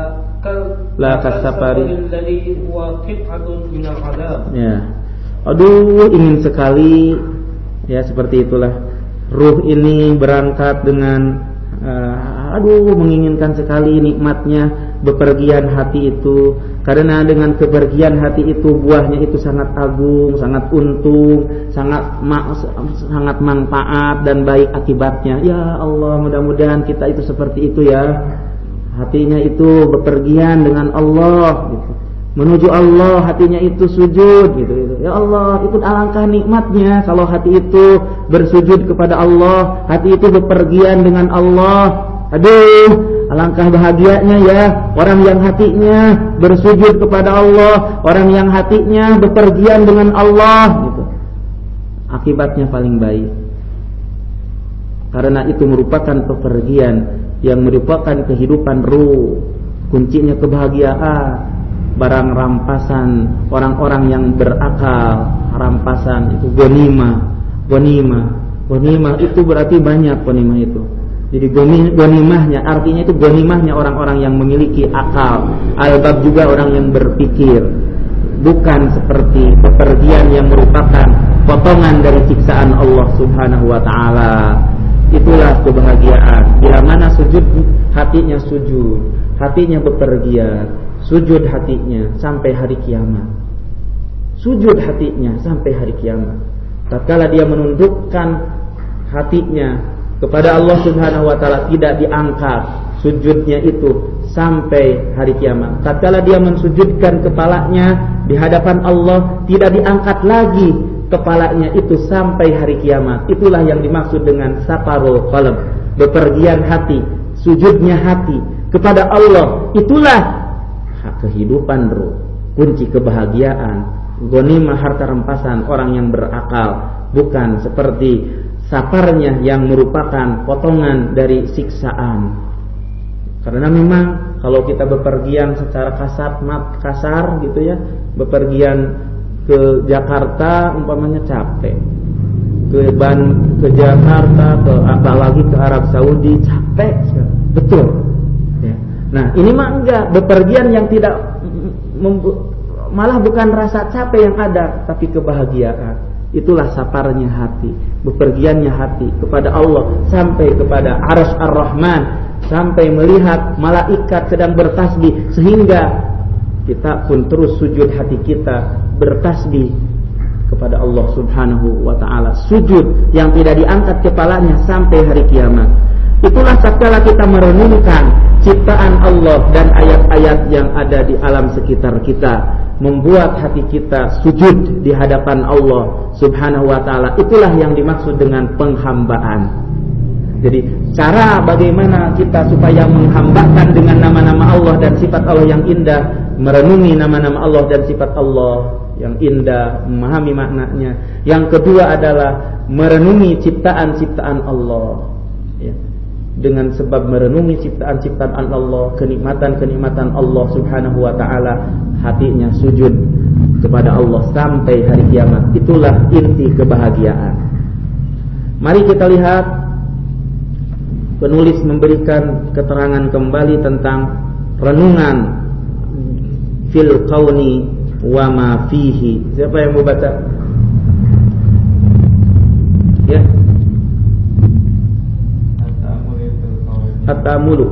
la kasafari alladhi huwa qit'atun minal adab. Ya. Aduh, ingin sekali ya seperti itulah. Ruh ini berangkat dengan menginginkan sekali nikmatnya bepergian hati itu, karena dengan kepergian hati itu buahnya itu sangat agung, sangat untung, sangat manfaat dan baik akibatnya. Ya Allah, mudah-mudahan kita itu seperti itu ya. Hatinya itu bepergian dengan Allah gitu. Menuju Allah, hatinya itu sujud gitu. Ya Allah, itu alangkah nikmatnya kalau hati itu bersujud kepada Allah, hati itu bepergian dengan Allah. Aduh, alangkah bahagianya ya orang yang hatinya bersujud kepada Allah, orang yang hatinya bepergian dengan Allah gitu. Akibatnya paling baik. Karena itu merupakan pepergian yang merupakan kehidupan ruh, kuncinya kebahagiaan. Barang rampasan orang-orang yang berakal, rampasan itu ghanimah itu berarti banyak ghanimah itu. Jadi ghanimahnya artinya itu ghanimahnya orang-orang yang memiliki akal, albab juga orang yang berpikir, bukan seperti pepergian yang merupakan potongan dari siksaan Allah Subhanahu wa taala. itulah kebahagiaan. Bila mana sujud, hatinya sujud, hatinya bepergian, sujud hatinya sampai hari kiamat. Sujud hatinya sampai hari kiamat. Tatkala dia menundukkan hatinya kepada Allah Subhanahu wa taala, tidak diangkat sujudnya itu sampai hari kiamat. Tatkala dia mensujudkan kepalanya di hadapan Allah, tidak diangkat lagi kepalanya itu sampai hari kiamat. Itulah yang dimaksud dengan safarul qalb, bepergian hati, sujudnya hati kepada Allah. Itulah kehidupan roh, kunci kebahagiaan, ghanimah harta rampasan orang yang berakal, bukan seperti safarnya yang merupakan potongan dari siksaan. Karena memang kalau kita bepergian secara kasar gitu ya, bepergian ke Jakarta umpamanya capek, ke Jakarta, apalagi ke Arab Saudi capek sekali, betul ya. Nah ini mah enggak, bepergian yang tidak malah bukan rasa capek yang ada, tapi kebahagiaan. Itulah safarnya hati, bepergiannya hati kepada Allah sampai kepada Arsy Ar-Rahman, sampai melihat malaikat sedang bertasbih, sehingga kita pun terus sujud hati kita bertasbih kepada Allah Subhanahu wa taala. Sujud yang tidak diangkat kepalanya sampai hari kiamat. Itulah tatkala kita merenungkan ciptaan Allah dan ayat-ayat yang ada di alam sekitar kita, membuat hati kita sujud di hadapan Allah Subhanahu wa taala. Itulah yang dimaksud dengan penghambaan. Jadi cara bagaimana kita supaya menghambakan dengan nama-nama Allah dan sifat Allah yang indah, merenungi nama-nama Allah dan sifat Allah yang indah, memahami maknanya. Yang kedua adalah merenungi ciptaan-ciptaan Allah ya. Dengan sebab merenungi ciptaan-ciptaan Allah, kenikmatan-kenikmatan Allah Subhanahu wa taala, hatinya sujud kepada Allah sampai hari kiamat. Itulah inti kebahagiaan. Mari kita lihat, penulis memberikan keterangan kembali tentang renungan fil kauni wa ma fihi. Siapa yang mau baca? Ya. At-ta'ammulu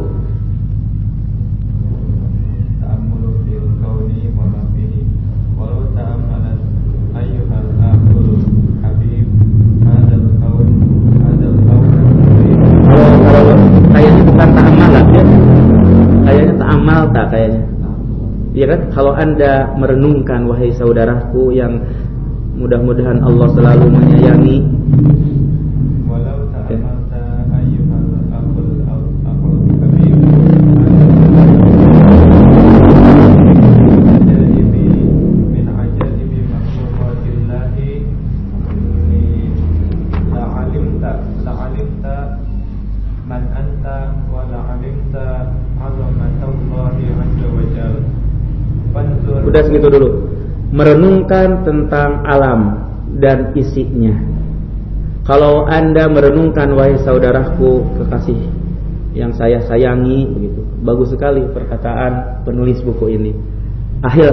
fil kauni wa ma fihi. Walau ta'ammalat ayyuhal aqul habib hadzal qaul kayaknya bukan ta'ammalat ya. Kayaknya ta'ammal tak kayaknya. Iya kan? Kalau Anda merenungkan, wahai saudaraku yang mudah-mudahan Allah selalu menyayangi. Walau ta'amalta ayyuhal aqul habib min ajaibi makhluqatillahi la'alimta man anta wa la'alimta 'azamatallahi 'azza wa jalla. Udah segitu dulu. Merenungkan tentang alam dan isinya. Kalau Anda merenungkan, wahai saudaraku kekasih yang saya sayangi, begitu. Bagus sekali perkataan penulis buku ini. Akhil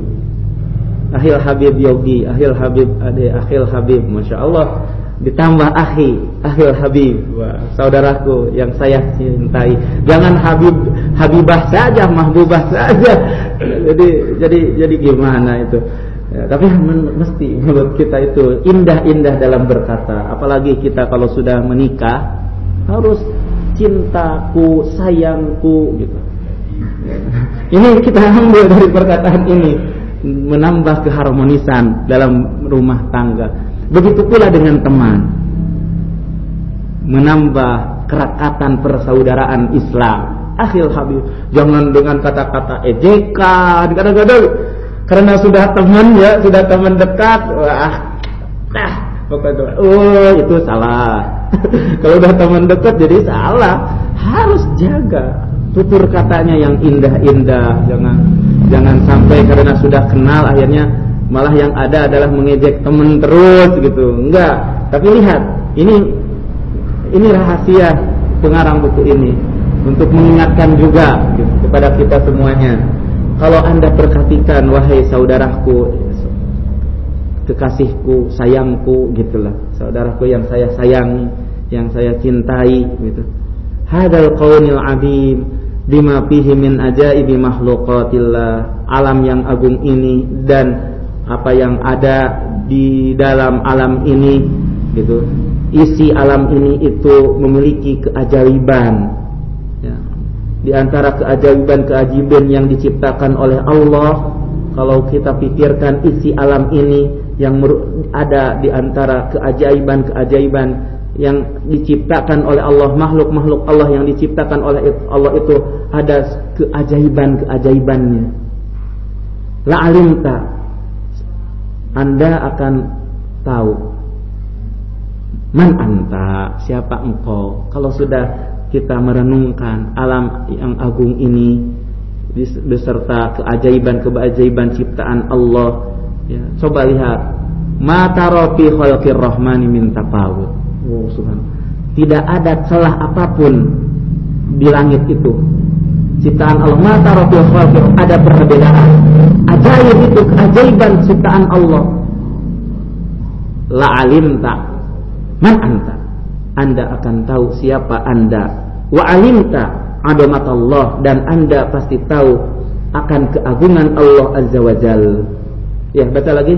Habib Yogi, Akhil Habib Ade, Akhil Habib, Masya Allah. Ditambah Akhil Habib, wah, saudaraku yang saya cintai. Jangan Habibah saja, Mahbubah saja. Jadi gimana itu? Ya, tapi mesti menurut kita itu indah-indah dalam berkata. Apalagi kita kalau sudah menikah harus cintaku, sayangku gitu. Ini kita ambil dari perkataan ini, menambah keharmonisan dalam rumah tangga. Begitu pula dengan teman, menambah kerakatan persaudaraan Islam. Akhil Habib, jangan dengan kata-kata ejekan, kadang-kadang karena sudah teman ya, sudah teman dekat, pokoknya itu salah. Kalau udah teman dekat jadi salah. Harus jaga tutur katanya yang indah-indah, jangan sampai karena sudah kenal akhirnya malah yang ada adalah mengejek teman terus gitu. Enggak. Tapi lihat, ini rahasia pengarang buku ini untuk mengingatkan juga gitu, kepada kita semuanya. Kalau Anda perhatikan, wahai saudaraku, kekasihku, sayangku gitulah, saudaraku yang saya sayangi, yang saya cintai gitu. Hadzal qaunil azim bima fihi min ajaibi makhluqatillah. Alam yang agung ini dan apa yang ada di dalam alam ini gitu. Isi alam ini itu memiliki keajaiban ya. Di antara keajaiban yang diciptakan oleh Allah, kalau kita pikirkan isi alam ini yang ada di antara keajaiban yang diciptakan oleh Allah, makhluk-makhluk Allah yang diciptakan oleh Allah itu ada keajaibannya. La'alimta, Anda akan tahu. Man anta, siapa engkau? Kalau sudah kita merenungkan alam yang agung ini beserta keajaiban ciptaan Allah ya, coba lihat ma tara fi khalqir rahmani min tafawut. Oh subhanallah, tidak ada celah apapun di langit itu ciptaan Allah. Ma tara fi khalqir, ada perbedaan. Ajaib itu keajaiban ciptaan Allah. La alimta man anta, Anda akan tahu siapa Anda. Wa alimta adamatullah, dan Anda pasti tahu akan keagungan Allah Azza wa Jalla. Ya, baca lagi.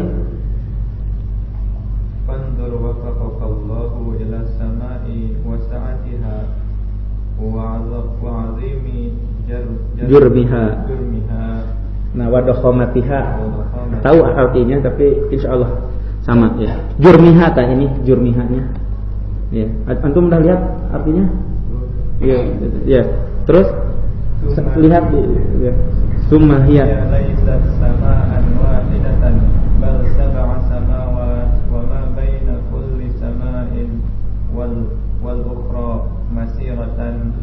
Fanzur wa faqaqallahu ila samai wa sa'atiha wa 'azimi jurmiha. Nah, wa dakhamatiha. Tahu artinya tapi insyaallah sama ya. Jurmiha ini jurmihanya. Ya, antum udah lihat artinya? Ya, ya. Terus lihat ya. Summa hiya laysat sama'an wahidatan bal sab'a samawat wa ma baina kulli sama'in wal ukhra masiratan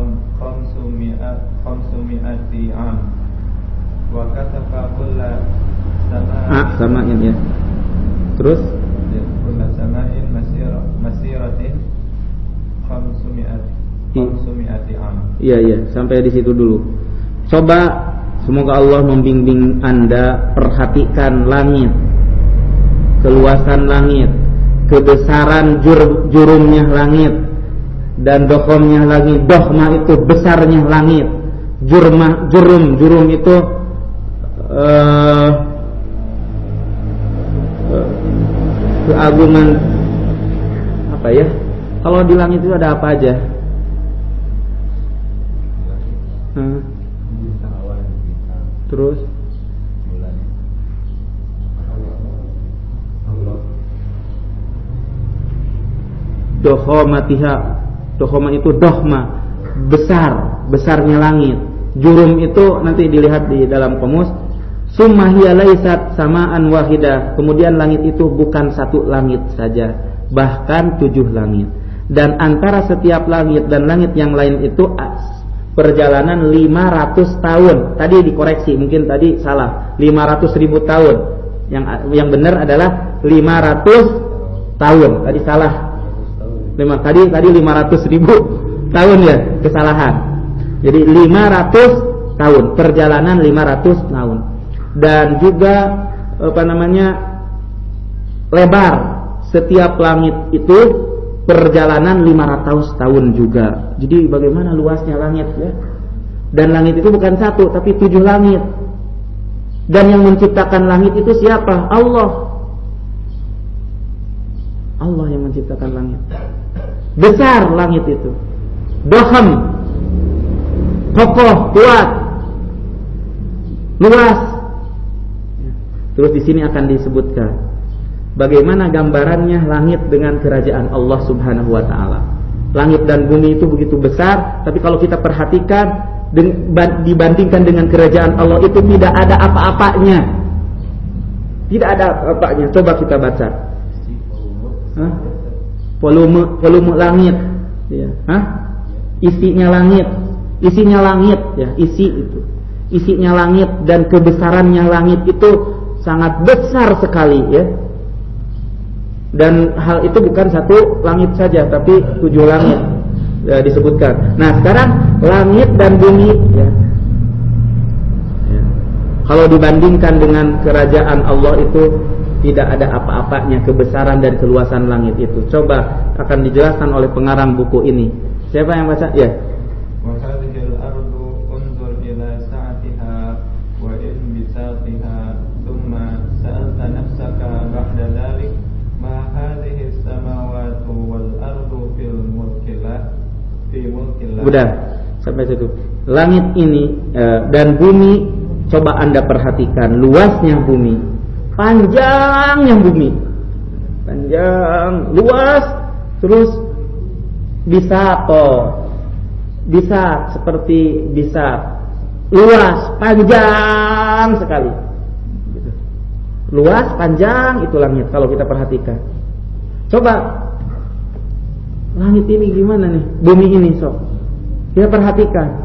500 'am wa katafa kulla sama'in ya. Terus kulla sama'in masiratin 500 'am. Iya, sampai di situ dulu. Coba semoga Allah membimbing Anda, perhatikan langit, keluasan langit, kebesaran jurumnya langit, dan dokhomnya langit. Dokhma itu besarnya langit, jurum itu keagungan apa ya? Kalau di langit itu ada apa aja? Terus dokhomatiha, dokhoma itu dohma, besarnya langit. Jurum itu nanti dilihat di dalam kamus. Summa hiya laysat samaan wahidah, kemudian langit itu bukan satu langit saja, bahkan 7 langit. Dan antara setiap langit dan langit yang lain itu perjalanan 500 tahun. Tadi dikoreksi, mungkin tadi salah. 500.000 tahun. Yang benar adalah 500 tahun. Tadi salah. Tadi 500.000 tahun ya, kesalahan. Jadi 500 tahun, perjalanan 500 tahun. Dan juga lebar setiap langit itu perjalanan 500 tahun juga. Jadi bagaimana luasnya langit ya? Dan langit itu bukan satu, tapi 7 langit. Dan yang menciptakan langit itu siapa? Allah. Allah yang menciptakan langit. Besar langit itu. Doham, kokoh, kuat, luas. Terus di sini akan disebutkan bagaimana gambarannya langit dengan kerajaan Allah Subhanahu wa taala. Langit dan bumi itu begitu besar, tapi kalau kita perhatikan dibandingkan dengan kerajaan Allah itu tidak ada apa-apanya. Tidak ada apa-apanya. Coba kita baca. Volume langit, ya. Isinya langit, ya, isinya langit dan kebesarannya langit itu sangat besar sekali ya. Dan hal itu bukan satu langit saja, tapi 7 langit ya, disebutkan. Nah sekarang langit dan bumi ya. Kalau dibandingkan dengan kerajaan Allah itu Tidak ada apa-apanya kebesaran dan keluasan langit itu. Coba akan dijelaskan oleh pengarang buku ini. Siapa yang baca? Ya. Wa hadhil ardu unzur ila sa'atiha wa in bisatiha thumma sa'alta nafsaka ba'da dhalik ma hadhihi as-samawati wal ardu fil mulkillah fi mulkillah. Udah, sampai situ. Langit ini dan bumi, coba Anda perhatikan luasnya bumi, panjangnya bumi, panjang, luas, terus bisa seperti bisa luas, panjang sekali, luas, panjang itu langit. Kalau kita perhatikan, coba langit ini gimana nih, bumi ini sok, kita perhatikan.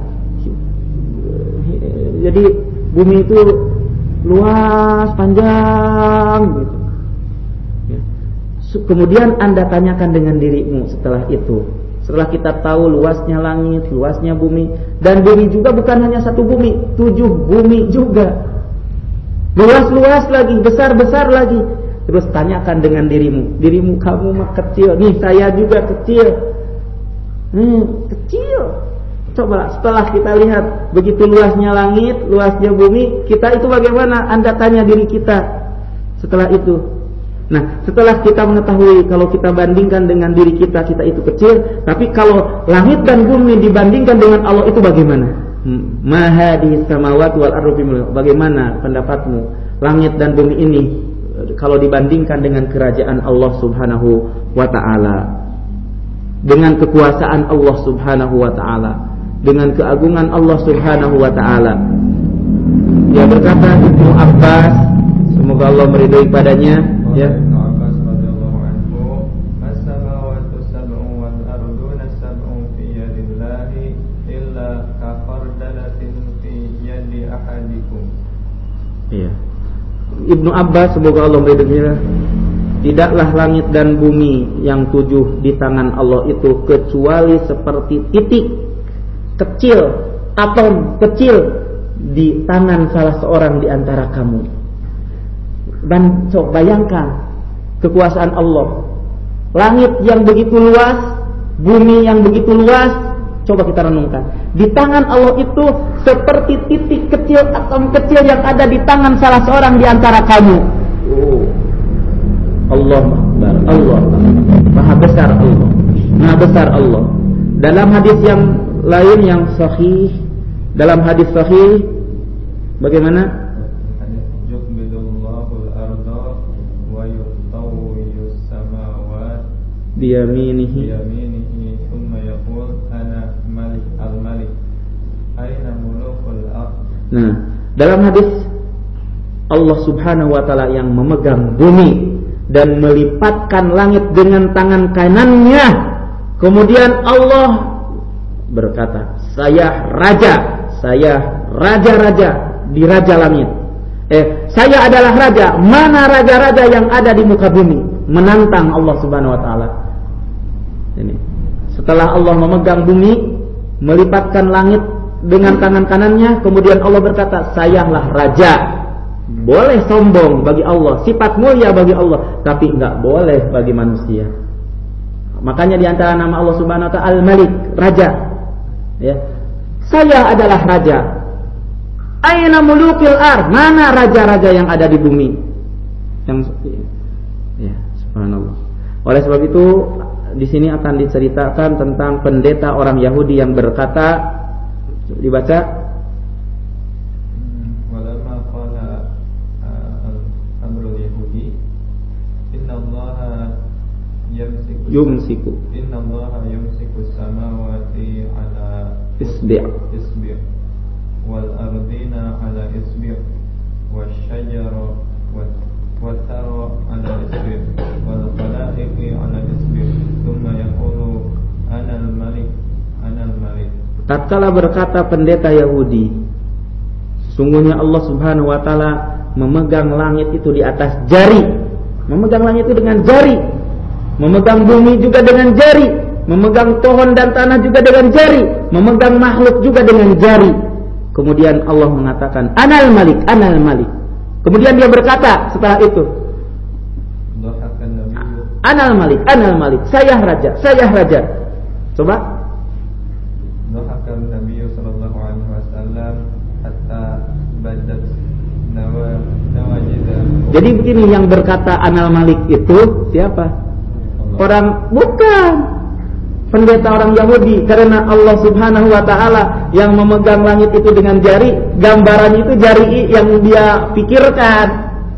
Jadi bumi itu luas, panjang gitu. Ya. Kemudian Anda tanyakan dengan dirimu setelah itu. Setelah kita tahu luasnya langit, luasnya bumi, dan bumi juga bukan hanya satu bumi, 7 bumi juga. Luas-luas lagi, besar-besar lagi. Terus tanyakan dengan dirimu. Dirimu, kamu mah kecil. Nih saya juga kecil. Kecil. Coba setelah kita lihat begitu luasnya langit, luasnya bumi, kita itu bagaimana? Anda tanya diri kita setelah itu. Nah, setelah kita mengetahui kalau kita bandingkan dengan diri kita, kita itu kecil. Tapi kalau langit dan bumi dibandingkan dengan Allah itu bagaimana? Mahadis samawati wal ardi, bagaimana pendapatmu? Langit dan bumi ini kalau dibandingkan dengan kerajaan Allah Subhanahu wa taala, dengan kekuasaan Allah Subhanahu wa taala, dengan keagungan Allah Subhanahu wa taala. Dia berkata, Ibnu Abbas, semoga Allah meridhai padanya, ya. Ibnu Abbas radhiyallahu anhu, as-samawati sab'u wal arduna sab'u fi yadillahi illa ka khardalatin fi yadi ahadikum. Iya. Ibnu Abbas, semoga Allah meridhainya, tidaklah langit dan bumi yang 7 di tangan Allah itu kecuali seperti titik kecil, atom kecil di tangan salah seorang di antara kamu. Dan bayangkan kekuasaan Allah. Langit yang begitu luas, bumi yang begitu luas, coba kita renungkan. Di tangan Allah itu seperti titik kecil, atom kecil yang ada di tangan salah seorang di antara kamu. Allah Akbar, Allah Maha besar Allah, Maha besar Allah. Dalam hadis yang lain yang sahih, dalam hadis sahih bagaimana? Yuqbidullahul arda wa yutawwiyus samawati biyaminihi thumma yaqul ana malik al-malik aina mulukul ard. Nah, dalam hadis Allah Subhanahu wa taala yang memegang bumi dan melipatkan langit dengan tangan kanannya. Kemudian Allah berkata, saya raja-raja di raja langit. Saya adalah raja. Mana raja-raja yang ada di muka bumi? Menantang Allah Subhanahu wa taala. Ini. Setelah Allah memegang bumi, melipatkan langit dengan tangan kanannya, kemudian Allah berkata, sayalah raja. Boleh sombong bagi Allah, sifat mulia bagi Allah, tapi enggak boleh bagi manusia. Makanya di antara nama Allah Subhanahu wa taala Al-Malik, raja. Ya. Saya adalah raja. Aina mulukil ard? Mana raja-raja yang ada di bumi? Yang ya, subhanallah. Oleh sebab itu di sini akan diceritakan tentang pendeta orang Yahudi yang berkata, dibaca, walamma qala amrul yahudi innallaha yumsiku innallaha yumsiku samawati ala isbi' wal ardina ala isbi' wasyajara wat tara ala isbi' wal khalaiqi ala isbi' thumma yaqulu ana al-malik. Tatkala berkata pendeta Yahudi, sungguhnya Allah Subhanahu wa taala memegang langit itu di atas jari, memegang langit itu dengan jari, memegang bumi juga dengan jari, memegang pohon dan tanah juga dengan jari, memegang makhluk juga dengan jari. Kemudian Allah mengatakan, Anal Malik, Anal Malik. Kemudian dia berkata setelah itu, Anal Malik, saya raja. Coba. Dhahakal Nabi sallallahu alaihi wasallam hatta badat nawajida. Jadi begini, yang berkata Anal Malik itu siapa? Orang bukan pendeta orang Yahudi, karena Allah Subhanahu wa taala yang memegang langit itu dengan jari, gambarannya itu jari yang dia pikirkan.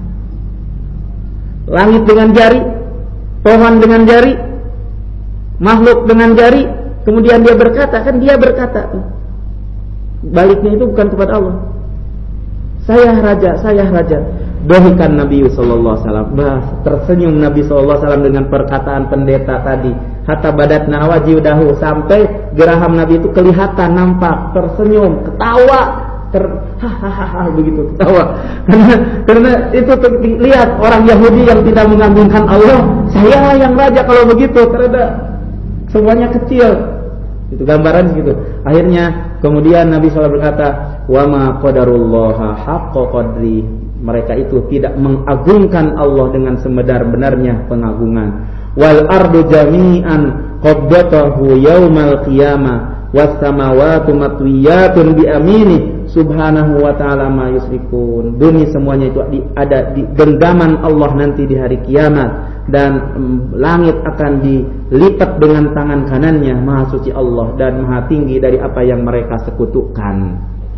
Langit dengan jari, pohon dengan jari, makhluk dengan jari, kemudian dia berkata, kan dia berkata tuh. Baliknya itu bukan kepada Allah. Saya raja. Dohikan Nabi sallallahu alaihi wasallam. Tersenyum Nabi sallallahu alaihi wasallam dengan perkataan pendeta tadi. Hatta badatna wajidahu, sampai geraham Nabi itu kelihatan, nampak, tersenyum, ketawa, begitu ketawa. Karena itu lihat orang Yahudi yang tidak mengagungkan Allah, saya yang raja kalau begitu, karena semuanya kecil. Itu gambaran gitu. Akhirnya kemudian Nabi SAW berkata, wa ma qadarullaha haqqa qadri. Mereka itu tidak mengagungkan Allah dengan sebenar-benarnya pengagungan. Wal ardu jami'an qabdatahu yaumal qiyamah was samawati matwiyatun bi amini subhanahu wa ta'ala ma yusrikun. Bumi semuanya itu ada di genggaman Allah nanti di hari kiamat, dan langit akan dilipat dengan tangan kanannya. Maha suci Allah dan maha tinggi dari apa yang mereka sekutukan.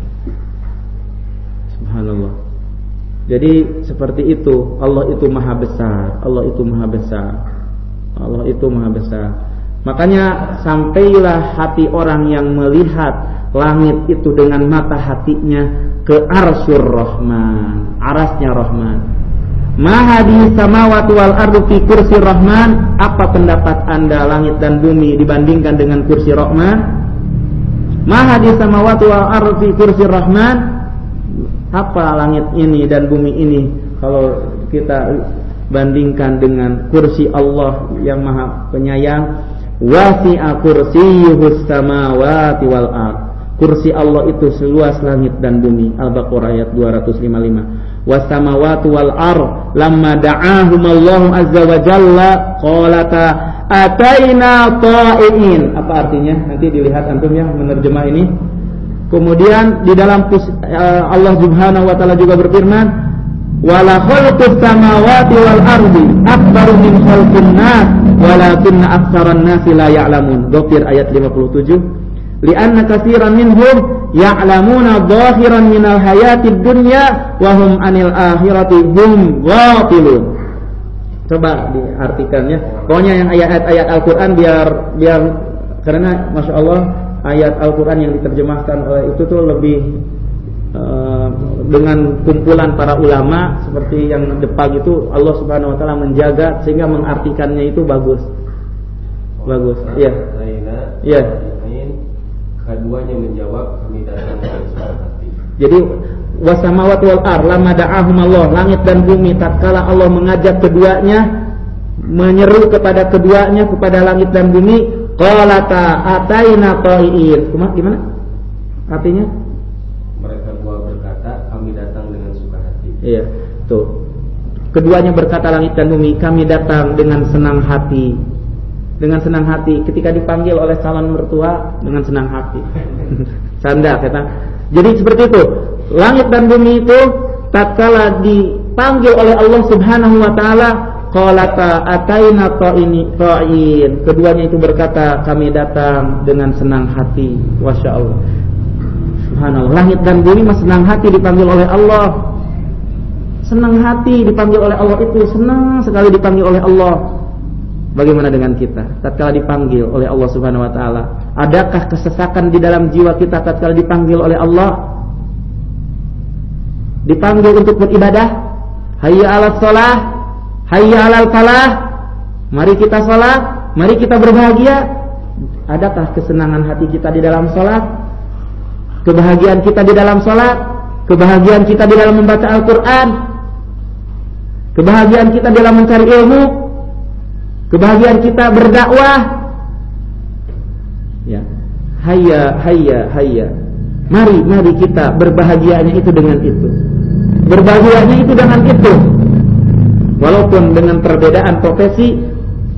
Subhanallah. Jadi seperti itu, Allah itu maha besar. Makanya sampailah hati orang yang melihat langit itu dengan mata hatinya ke arsyur Rahman, arasnya Rahman. Maha di samawati wal ardu fi kursi Rahman. Apa pendapat Anda langit dan bumi dibandingkan dengan kursi Rahman? Maha di samawati wal ardu fi kursi Rahman. Apa langit ini dan bumi ini kalau kita bandingkan dengan kursi Allah yang maha penyayang? Wasi'a kursiyyuhus samawati wal ard. Kursi Allah itu seluas langit dan bumi. Al-Baqarah ayat 255. Was-samawati wal ard lamma da'ahum Allah azza wa jalla qalata ataina ta'iin. Apa artinya? Nanti dilihat antum ya menerjemah ini. Kemudian di dalam Allah Subhanahu wa taala juga berfirman, wala khalqus samawati wal ardi akbaru min khalqin nas walakinna aktsaran nasi la ya'lamun. Ghafir ayat 57. Li'anna katsiran minhum ya'lamuna dhahiran minal hayatid dunya wa hum 'anil akhirati hum ghafilun. Coba diartikannya. Pokoknya yang ayat-ayat Al-Qur'an biar karena Masya Allah ayat Al-Quran yang diterjemahkan oleh itu tuh lebih dengan kumpulan para ulama seperti yang depan itu, Allah Subhanahu Wa Taala menjaga sehingga mengartikannya itu bagus. Iya. Iya. Keduanya menjawab kami datang dengan suara hati. Jadi wasamawati wal ard lamma da'ahum Allah, langit dan bumi tatkala Allah mengajak keduanya, menyeru kepada keduanya, kepada langit dan bumi, qalata ataina ta'iin. Gimana? Artinya? Mereka dua berkata, kami datang dengan suka hati. Iya, tuh. Keduanya berkata langit dan bumi, kami datang dengan senang hati. Dengan senang hati ketika dipanggil oleh calon mertua dengan senang hati. Canda kata. Jadi seperti itu. Langit dan bumi itu tatkala dipanggil oleh Allah Subhanahu wa taala, qalata ataina ta'in. Keduanya itu berkata, kami datang dengan senang hati. Masya Allah. Subhanallah. Langit dan bumi mas senang hati dipanggil oleh Allah. Senang hati dipanggil oleh Allah itu, senang sekali dipanggil oleh Allah. Bagaimana dengan kita tatkala dipanggil oleh Allah Subhanahu wa taala? Adakah kesesakan di dalam jiwa kita tatkala dipanggil oleh Allah? Dipanggil untuk beribadah? Hayya 'alas shalah, hayya 'alal falah. Mari kita salat, mari kita berbahagia. Adakah kesenangan hati kita di dalam salat? Kebahagiaan kita di dalam salat? Kebahagiaan kita di dalam membaca Al-Qur'an? Kebahagiaan kita dalam mencari ilmu? Kebahagiaan kita berdakwah, ya, hayya. Mari kita berbahagianya itu dengan itu. Berbahagianya itu dengan itu. Walaupun dengan perbedaan profesi,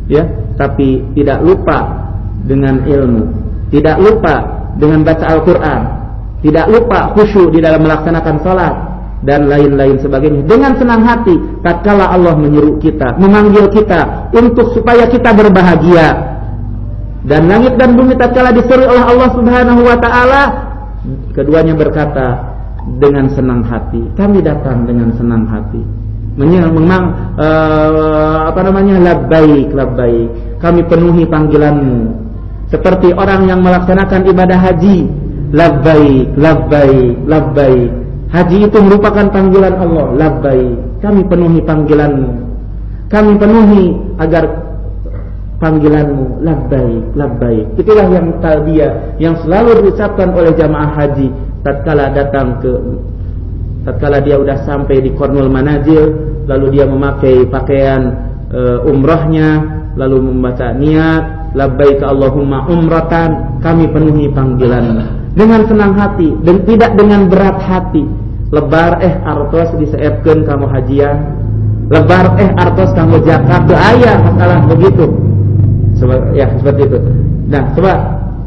ya, tapi tidak lupa dengan ilmu, tidak lupa dengan baca Al-Quran, tidak lupa khusyuk di dalam melaksanakan salat dan lain-lain sebagainya, dengan senang hati tatkala Allah menyeru kita, memanggil kita untuk supaya kita berbahagia. Dan langit dan bumi tatkala diseru oleh Allah Subhanahu wa taala, keduanya berkata dengan senang hati, kami datang dengan senang hati. Memang labbaik, labbaik. Kami penuhi panggilanmu. Seperti orang yang melaksanakan ibadah haji, labbaik, labbaik, labbaik. Haji itu merupakan panggilan Allah, labbaik. Kami penuhi panggilanmu. Kami penuhi agar panggilanmu, labbaik, labbaik. Itulah yang talbiyah yang selalu diucapkan oleh jamaah haji tatkala dia udah sampai di Qarnul Manazil, lalu dia memakai pakaian umrahnya, lalu membaca niat, labbaik Allahumma umratan, kami penuhi panggilanmu dengan senang hati dan tidak dengan berat hati. Lebar artos diseepkeun kamu hajian, lebar artos kamu zakat, teu aya masalah begitu. Ya, seperti itu. Nah, coba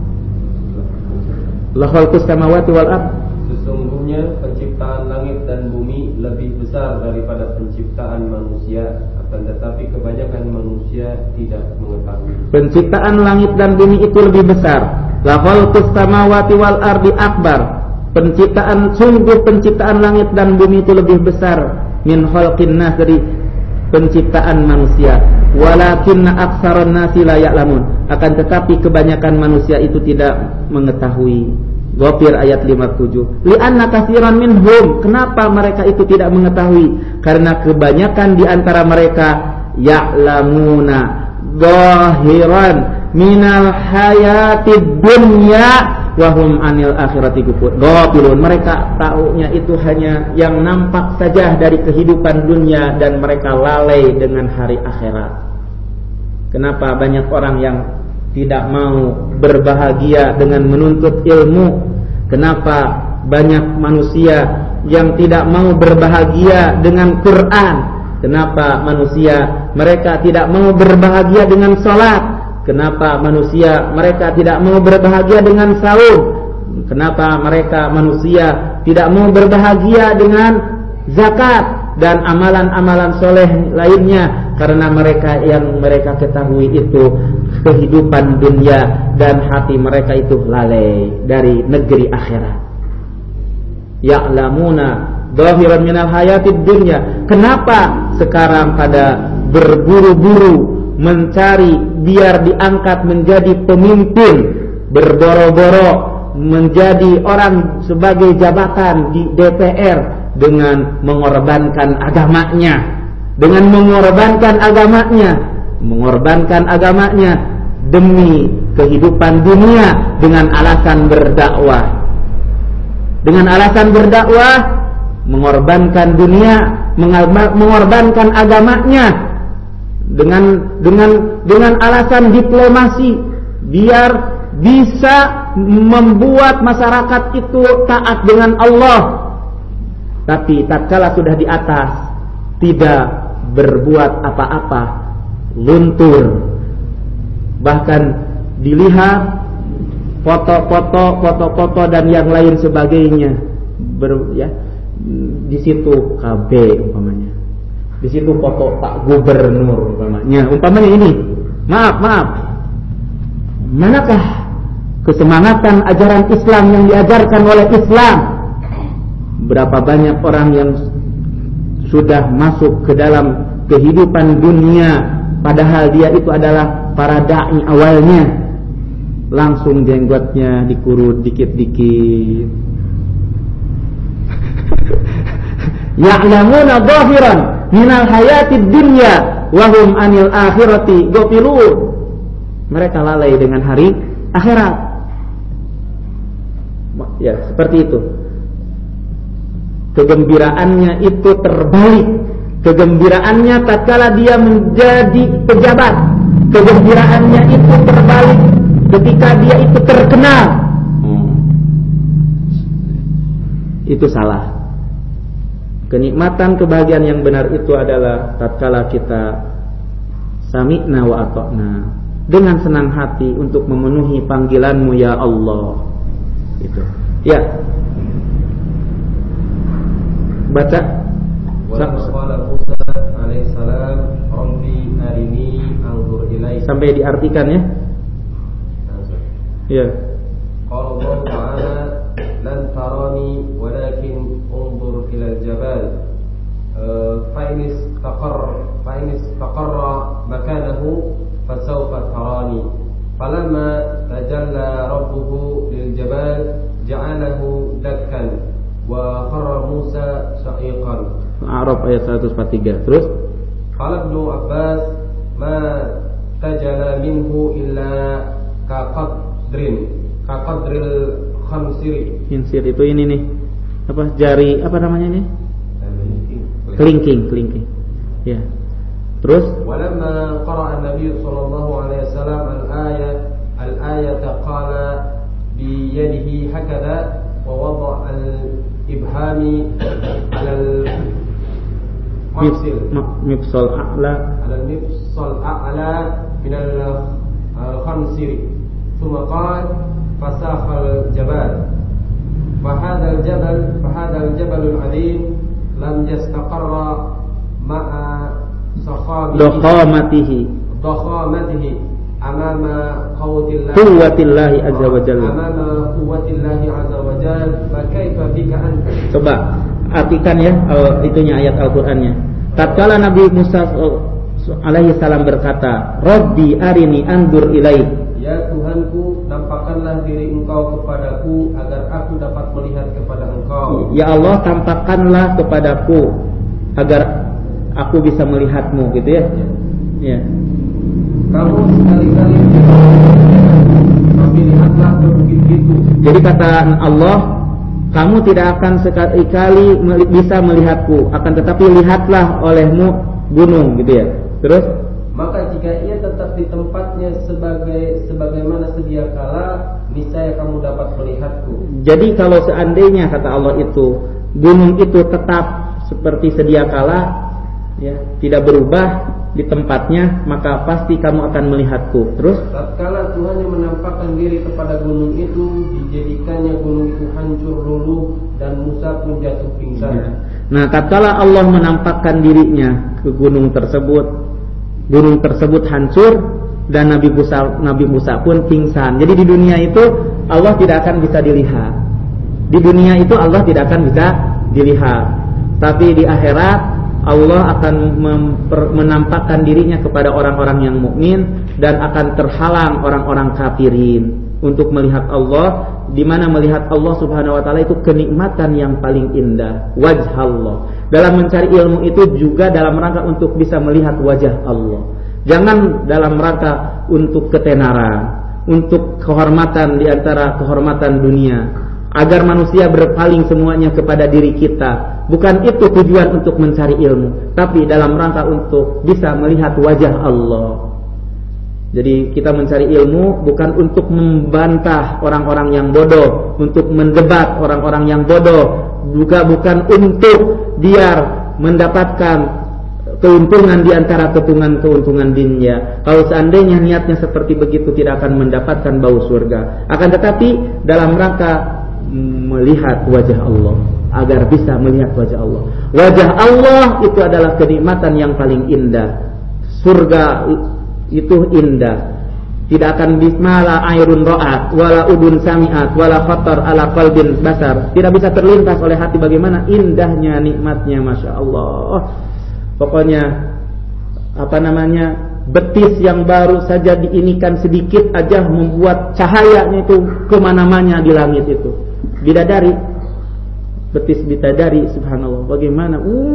la khalqus samawati wal ard. Sesungguhnya penciptaan langit dan bumi lebih besar daripada penciptaan manusia, akan tetapi kebanyakan manusia tidak mengetahui. Penciptaan langit dan bumi itu lebih besar. La khalqus samawati wal ardi akbar. Sungguh penciptaan langit dan bumi itu lebih besar min khalqin nas, dari penciptaan manusia. Walakinna aktsaran nasi la ya'lamun, akan tetapi kebanyakan manusia itu tidak mengetahui. Ghafir ayat 57. Li'anna katsiran minhum, kenapa mereka itu tidak mengetahui? Karena kebanyakan di antara mereka ya'lamuna zahiran minal hayatid dunya wa hum anil akhirati ghafilun. Mereka taunya itu hanya yang nampak saja dari kehidupan dunia dan mereka lalai dengan hari akhirat. Kenapa banyak orang yang tidak mau berbahagia dengan menuntut ilmu? Kenapa banyak manusia yang tidak mau berbahagia dengan Quran? Kenapa manusia mereka tidak mau berbahagia dengan salat? Kenapa manusia mereka tidak mau berbahagia dengan saum? Kenapa mereka manusia tidak mau berbahagia dengan zakat dan amalan-amalan soleh lainnya? Karena mereka yang mereka ketahui itu kehidupan dunia dan hati mereka itu lalai dari negeri akhirat. Ya'lamuna zahiran minal hayatid dunya. Kenapa sekarang pada berburu-buru mencari biar diangkat menjadi pemimpin, berboro-boro menjadi orang sebagai jabatan di DPR dengan mengorbankan agamanya, mengorbankan agamanya demi kehidupan dunia dengan alasan berdakwah. Mengorbankan dunia, mengorbankan agamanya dengan alasan diplomasi biar bisa membuat masyarakat itu taat dengan Allah. Tapi tatkala sudah di atas tidak berbuat apa-apa, luntur. Bahkan dilihat foto-foto dan yang lain sebagainya, di situ KB umpamanya, di situ foto Pak Gubernur umpamanya ini. Maaf, manakah kesemangatan ajaran Islam yang diajarkan oleh Islam? Berapa banyak orang yang sudah masuk ke dalam kehidupan dunia, padahal dia itu adalah para da'i awalnya, langsung jenggotnya dikurut dikit-dikit. Ya'lamuna zahiran minal hayatid dunya wa hum anil akhirati ghafilun. Mereka lalai dengan hari akhirat. Ya, seperti itu. Kegembiraannya itu terbalik. Kegembiraannya tatkala dia menjadi pejabat. Kegembiraannya itu terbalik ketika dia itu terkenal. Itu salah. Kenikmatan kebahagiaan yang benar itu adalah tatkala kita Sami'na wa ata'na. Dengan senang hati untuk memenuhi panggilan-Mu ya Allah. Itu. Ya. Baca. Sampai diartikan ya. Ya. Qala Allah Ta'ala lan tarani walakin unzur ila al-jabal fa in istaqarra makanahu fasawfa tarani falamma tajalla rabbuhu lil jabal ja'alahu dakkan wa kharra Musa sa'iqan. A'raf ayat 143. Terus qala Ibnu Abbas ma tajalla minhu illa kaqadril khinsir itu ini nih. Apa jari apa namanya ini? Kelingking. Ya. Terus walamma qara'a an-nabiy sallallahu alaihi wasallam al-ayata qala bi yadihi hakada wa wada'a al-ibhami 'ala al-mifsal a'la min al-khamsiri thumma qala fasakhal jabal fahadha al-jabal al-'azim lam yastaqarra ma'a dakhamatihi amama quwwatillahi azza wa jalla fa kaifa bika anta. Coba artikan ya itunya ayat Al-Qur'annya. Tatkala Nabi Musa alaihi salam berkata, "Rabbi arini andur ilaik." Ya Tuhanku, nampakkanlah diri Engkau kepadaku agar aku dapat melihat kepada Engkau. Ya Allah, tampakkanlah kepadaku agar aku bisa melihat-Mu, gitu ya. Ya. Kamu sekali-kali tapi lihatlah begitu. Jadi kata Allah, kamu tidak akan sekali-kali bisa melihatku, akan tetapi lihatlah olehmu gunung, gitu ya. Terus maka jika ia tetap di tempatnya sebagaimana sedia kala, niscaya kamu dapat melihatku. Jadi kalau seandainya kata Allah itu gunung itu tetap seperti sedia kala, ya, tidak berubah di tempatnya, maka pasti kamu akan melihatku. Terus tatkala Tuhan yang menampakkan diri kepada gunung itu, dijadikannya gunung itu hancur luluh dan Musa pun jatuh pingsan. Ya. Nah, tatkala Allah menampakkan dirinya ke gunung tersebut hancur dan Nabi Musa pun pingsan. Jadi di dunia itu Allah tidak akan bisa dilihat. Di dunia itu Allah tidak akan bisa dilihat. Tapi di akhirat Allah akan menampakkan dirinya kepada orang-orang yang mukmin dan akan terhalang orang-orang kafirin untuk melihat Allah, di mana melihat Allah Subhanahu wa taala itu kenikmatan yang paling indah, wajh Allah. Dalam mencari ilmu itu juga dalam rangka untuk bisa melihat wajah Allah. Jangan dalam rangka untuk ketenaran, untuk kehormatan di antara kehormatan dunia, agar manusia berpaling semuanya kepada diri kita. Bukan itu tujuan untuk mencari ilmu, tapi dalam rangka untuk bisa melihat wajah Allah. Jadi kita mencari ilmu bukan untuk membantah orang-orang yang bodoh, untuk mendebat orang-orang yang bodoh, juga bukan untuk biar mendapatkan keuntungan di antara keuntungan dunia. Kalau seandainya niatnya seperti begitu, tidak akan mendapatkan bau surga. Akan tetapi dalam rangka melihat wajah Allah, agar bisa melihat wajah Allah. Wajah Allah itu adalah kenikmatan yang paling indah. Surga itu indah. Tidak akan bismala airun ra'at wala udun sami'at wala khatar ala qalbin basar. Tidak bisa terlintas oleh hati bagaimana indahnya nikmatnya, Masya Allah. Pokoknya betis yang baru saja diinikan sedikit aja membuat cahayanya itu kemana-mana di langit itu. Bidadari, betis bidadari, subhanallah, bagaimana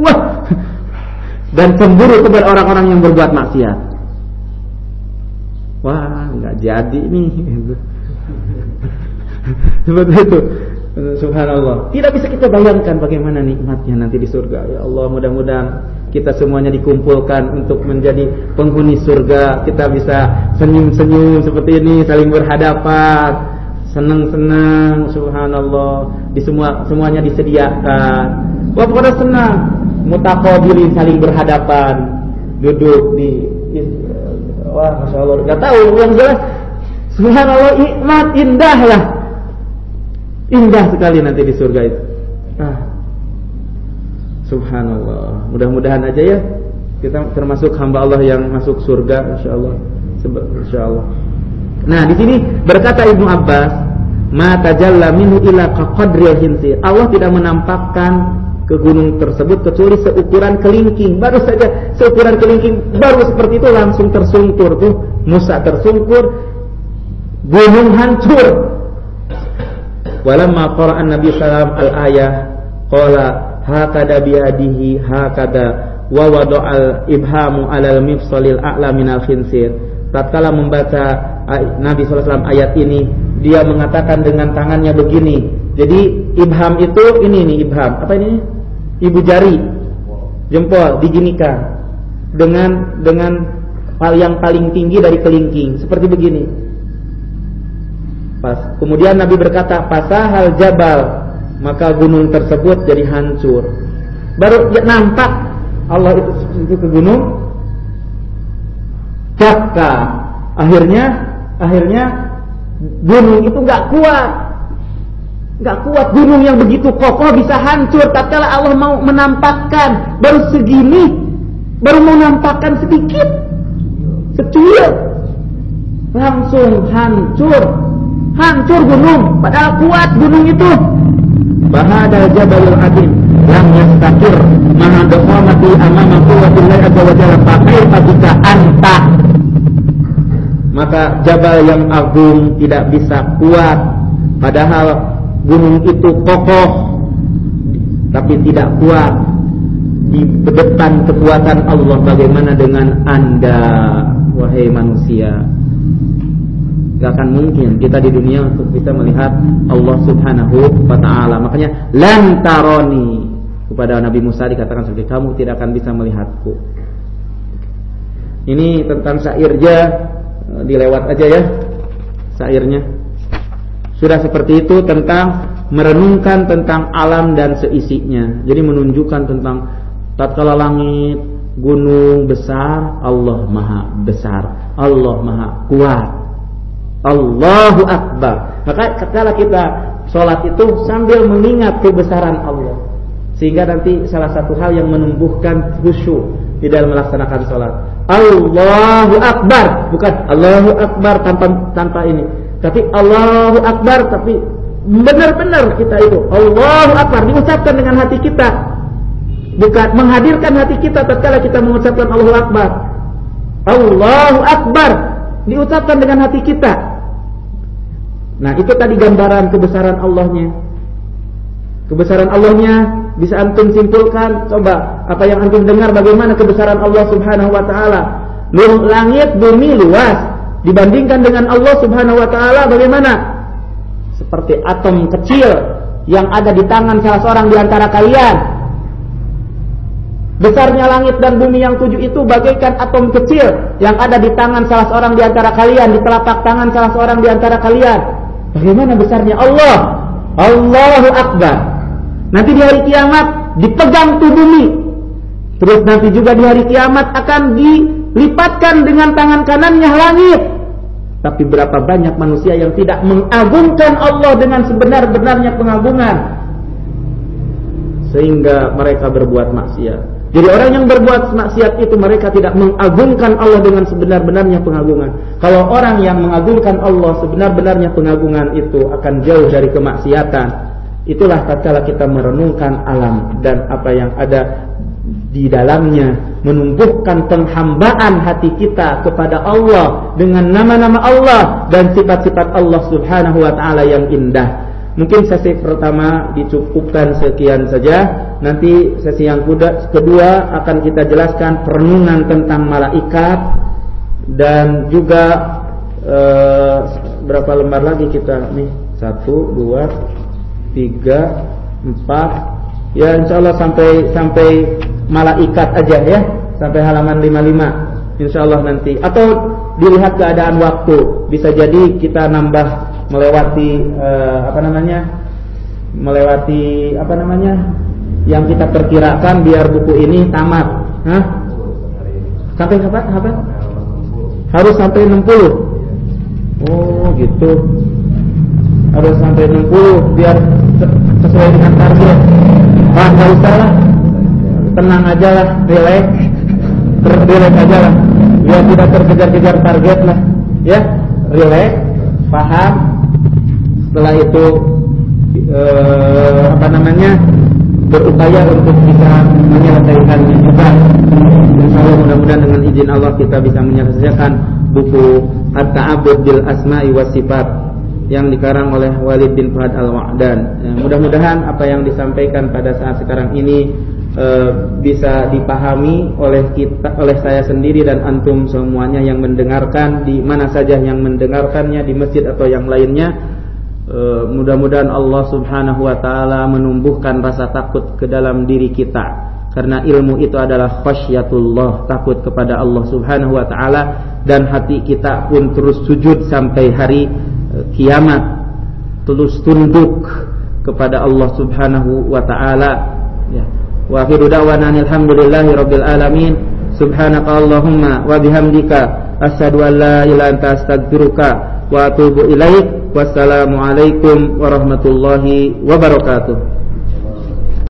dan cemburu kepada orang-orang yang berbuat maksiat. Wah, nggak jadi nih. Seperti itu. Subhanallah. Tidak bisa kita bayangkan bagaimana nikmatnya nanti di surga. Ya Allah, mudah-mudahan kita semuanya dikumpulkan untuk menjadi penghuni surga. Kita bisa senyum-senyum seperti ini, saling berhadapan, senang-senang. Subhanallah. Semuanya disediakan. Wah, pada senang. Mutaqabilin, saling berhadapan, duduk di Wah, Masya Allah, nggak tahu yang jelas. Subhanallah, nikmat, indah lah, indah sekali nanti di surga itu. Subhanallah. Mudah-mudahan aja ya kita termasuk hamba Allah yang masuk surga, insyaallah. Insyaallah. Nah, di sini berkata Ibnu Abbas, ma tajalla minhu illa kaqadril hinsir. Allah tidak menampakkan ke gunung tersebut kecuali seukuran kelingking. Baru saja seukuran kelingking, baru seperti itu langsung tersungkur tuh. Musa tersungkur, gunung hancur. Walamma qara'an Nabi sallallahu al-ayah qala hakada biyadihi hakada wa wada'al ibhamu 'alal mifsalil a'la minal khinsir. Tatkala membaca Nabi SAW ayat ini, dia mengatakan dengan tangannya begini. Jadi ibham itu ini nih, ibham apa ini? Ibu jari, jempol diginikan dengan yang paling tinggi dari kelingking, seperti begini. Pas kemudian Nabi berkata, pasahal jabal, maka gunung tersebut jadi hancur. Baru nampak Allah itu ke gunung. Cakka, akhirnya gunung itu nggak kuat gunung yang begitu kokoh bisa hancur. Tatkala Allah mau menampakkan baru segini, baru mau menampakkan sedikit, secuil, langsung hancur gunung. Padahal kuat gunung itu. Bahadal jabalul adim lam yastakir maha doqamati amama quwwatillahi azza wa jalla faqaifa bika anta. Maka jabal yang agung tidak bisa kuat, padahal gunung itu kokoh tapi tidak kuat di depan kekuatan Allah. Bagaimana dengan Anda, wahai manusia? Gak akan mungkin kita di dunia untuk bisa melihat Allah Subhanahu wa ta'ala. Makanya lan taroni, kepada Nabi Musa dikatakan seperti, kamu tidak akan bisa melihatku. Ini tentang syairnya, dilewat aja ya syairnya. Sudah seperti itu tentang merenungkan tentang alam dan seisinya. Jadi menunjukkan tentang tatkala langit, gunung besar, Allah maha besar, Allah maha kuat, Allahu Akbar. Maka ketika kita sholat itu sambil mengingat kebesaran Allah, sehingga nanti salah satu hal yang menumbuhkan khusyuk di dalam melaksanakan sholat. Allahu Akbar, bukan Allahu Akbar tanpa ini, tapi Allahu Akbar, tapi benar-benar kita itu Allahu Akbar diucapkan dengan hati kita, bukan menghadirkan hati kita tatkala kita mengucapkan Allahu Akbar. Allahu Akbar diucapkan dengan hati kita. Nah, itu tadi gambaran kebesaran Allahnya. Kebesaran Allahnya bisa antum simpulkan. Coba apa yang antum dengar, bagaimana kebesaran Allah Subhanahu wa ta'ala. Langit bumi luas dibandingkan dengan Allah Subhanahu wa ta'ala bagaimana? Seperti atom kecil yang ada di tangan salah seorang di antara kalian. Besarnya langit dan bumi yang 7 itu bagaikan atom kecil yang ada di tangan salah seorang di antara kalian, di telapak tangan salah seorang di antara kalian. Bagaimana besarnya Allah? Allahu Akbar. Nanti di hari kiamat dipegang tuh bumi. Terus nanti juga di hari kiamat akan dilipatkan dengan tangan kanannya langit. Tapi berapa banyak manusia yang tidak mengagungkan Allah dengan sebenar-benarnya pengagungan, sehingga mereka berbuat maksiat. Jadi orang yang berbuat maksiat itu mereka tidak mengagungkan Allah dengan sebenar-benarnya pengagungan. Kalau orang yang mengagungkan Allah sebenar-benarnya pengagungan itu akan jauh dari kemaksiatan. Itulah tatkala kita merenungkan alam dan apa yang ada di dalamnya, menumbuhkan penghambaan hati kita kepada Allah dengan nama-nama Allah dan sifat-sifat Allah Subhanahu wa ta'ala yang indah. Mungkin sesi pertama dicukupkan sekian saja. Nanti sesi yang kedua akan kita jelaskan perenungan tentang malaikat. Dan juga berapa lembar lagi kita nih? 1, 2, 3, 4. Ya insyaallah sampai malaikat aja ya, sampai halaman 55 insyaallah nanti. Atau dilihat keadaan waktu, bisa jadi kita nambah melewati yang kita perkirakan biar buku ini tamat. Sampai kapan? Harus sampai 60. Oh gitu. Harus sampai 60 biar sesuai dengan target. Pak, nggak usah lah, tenang aja lah, relax aja lah, biar tidak terkejar-kejar target lah, ya, relax, paham. Setelah itu berupaya untuk bisa menyelesaikannya juga. Insyaallah mudah-mudahan dengan izin Allah kita bisa menyelesaikan buku At-Ta'abbud bil Asma'i was Sifat yang dikarang oleh Walid bin Fahad Al-Wa'dan. Mudah-mudahan apa yang disampaikan pada saat sekarang ini bisa dipahami oleh kita, oleh saya sendiri dan antum semuanya yang mendengarkan, di mana saja yang mendengarkannya, di masjid atau yang lainnya. Mudah-mudahan Allah Subhanahu wa taala menumbuhkan rasa takut ke dalam diri kita, karena ilmu itu adalah khasyatullah, takut kepada Allah Subhanahu wa taala, dan hati kita pun terus sujud sampai hari kiamat, terus tunduk kepada Allah Subhanahu wa taala, ya. Wa akhiru da'wana alhamdulillahirabbil alamin. Subhanakallahumma wa bihamdika asyhadu an la ilaha illa anta astaghfiruka wa atubu ilaik. Wassalamualaikum warahmatullahi wabarakatuh.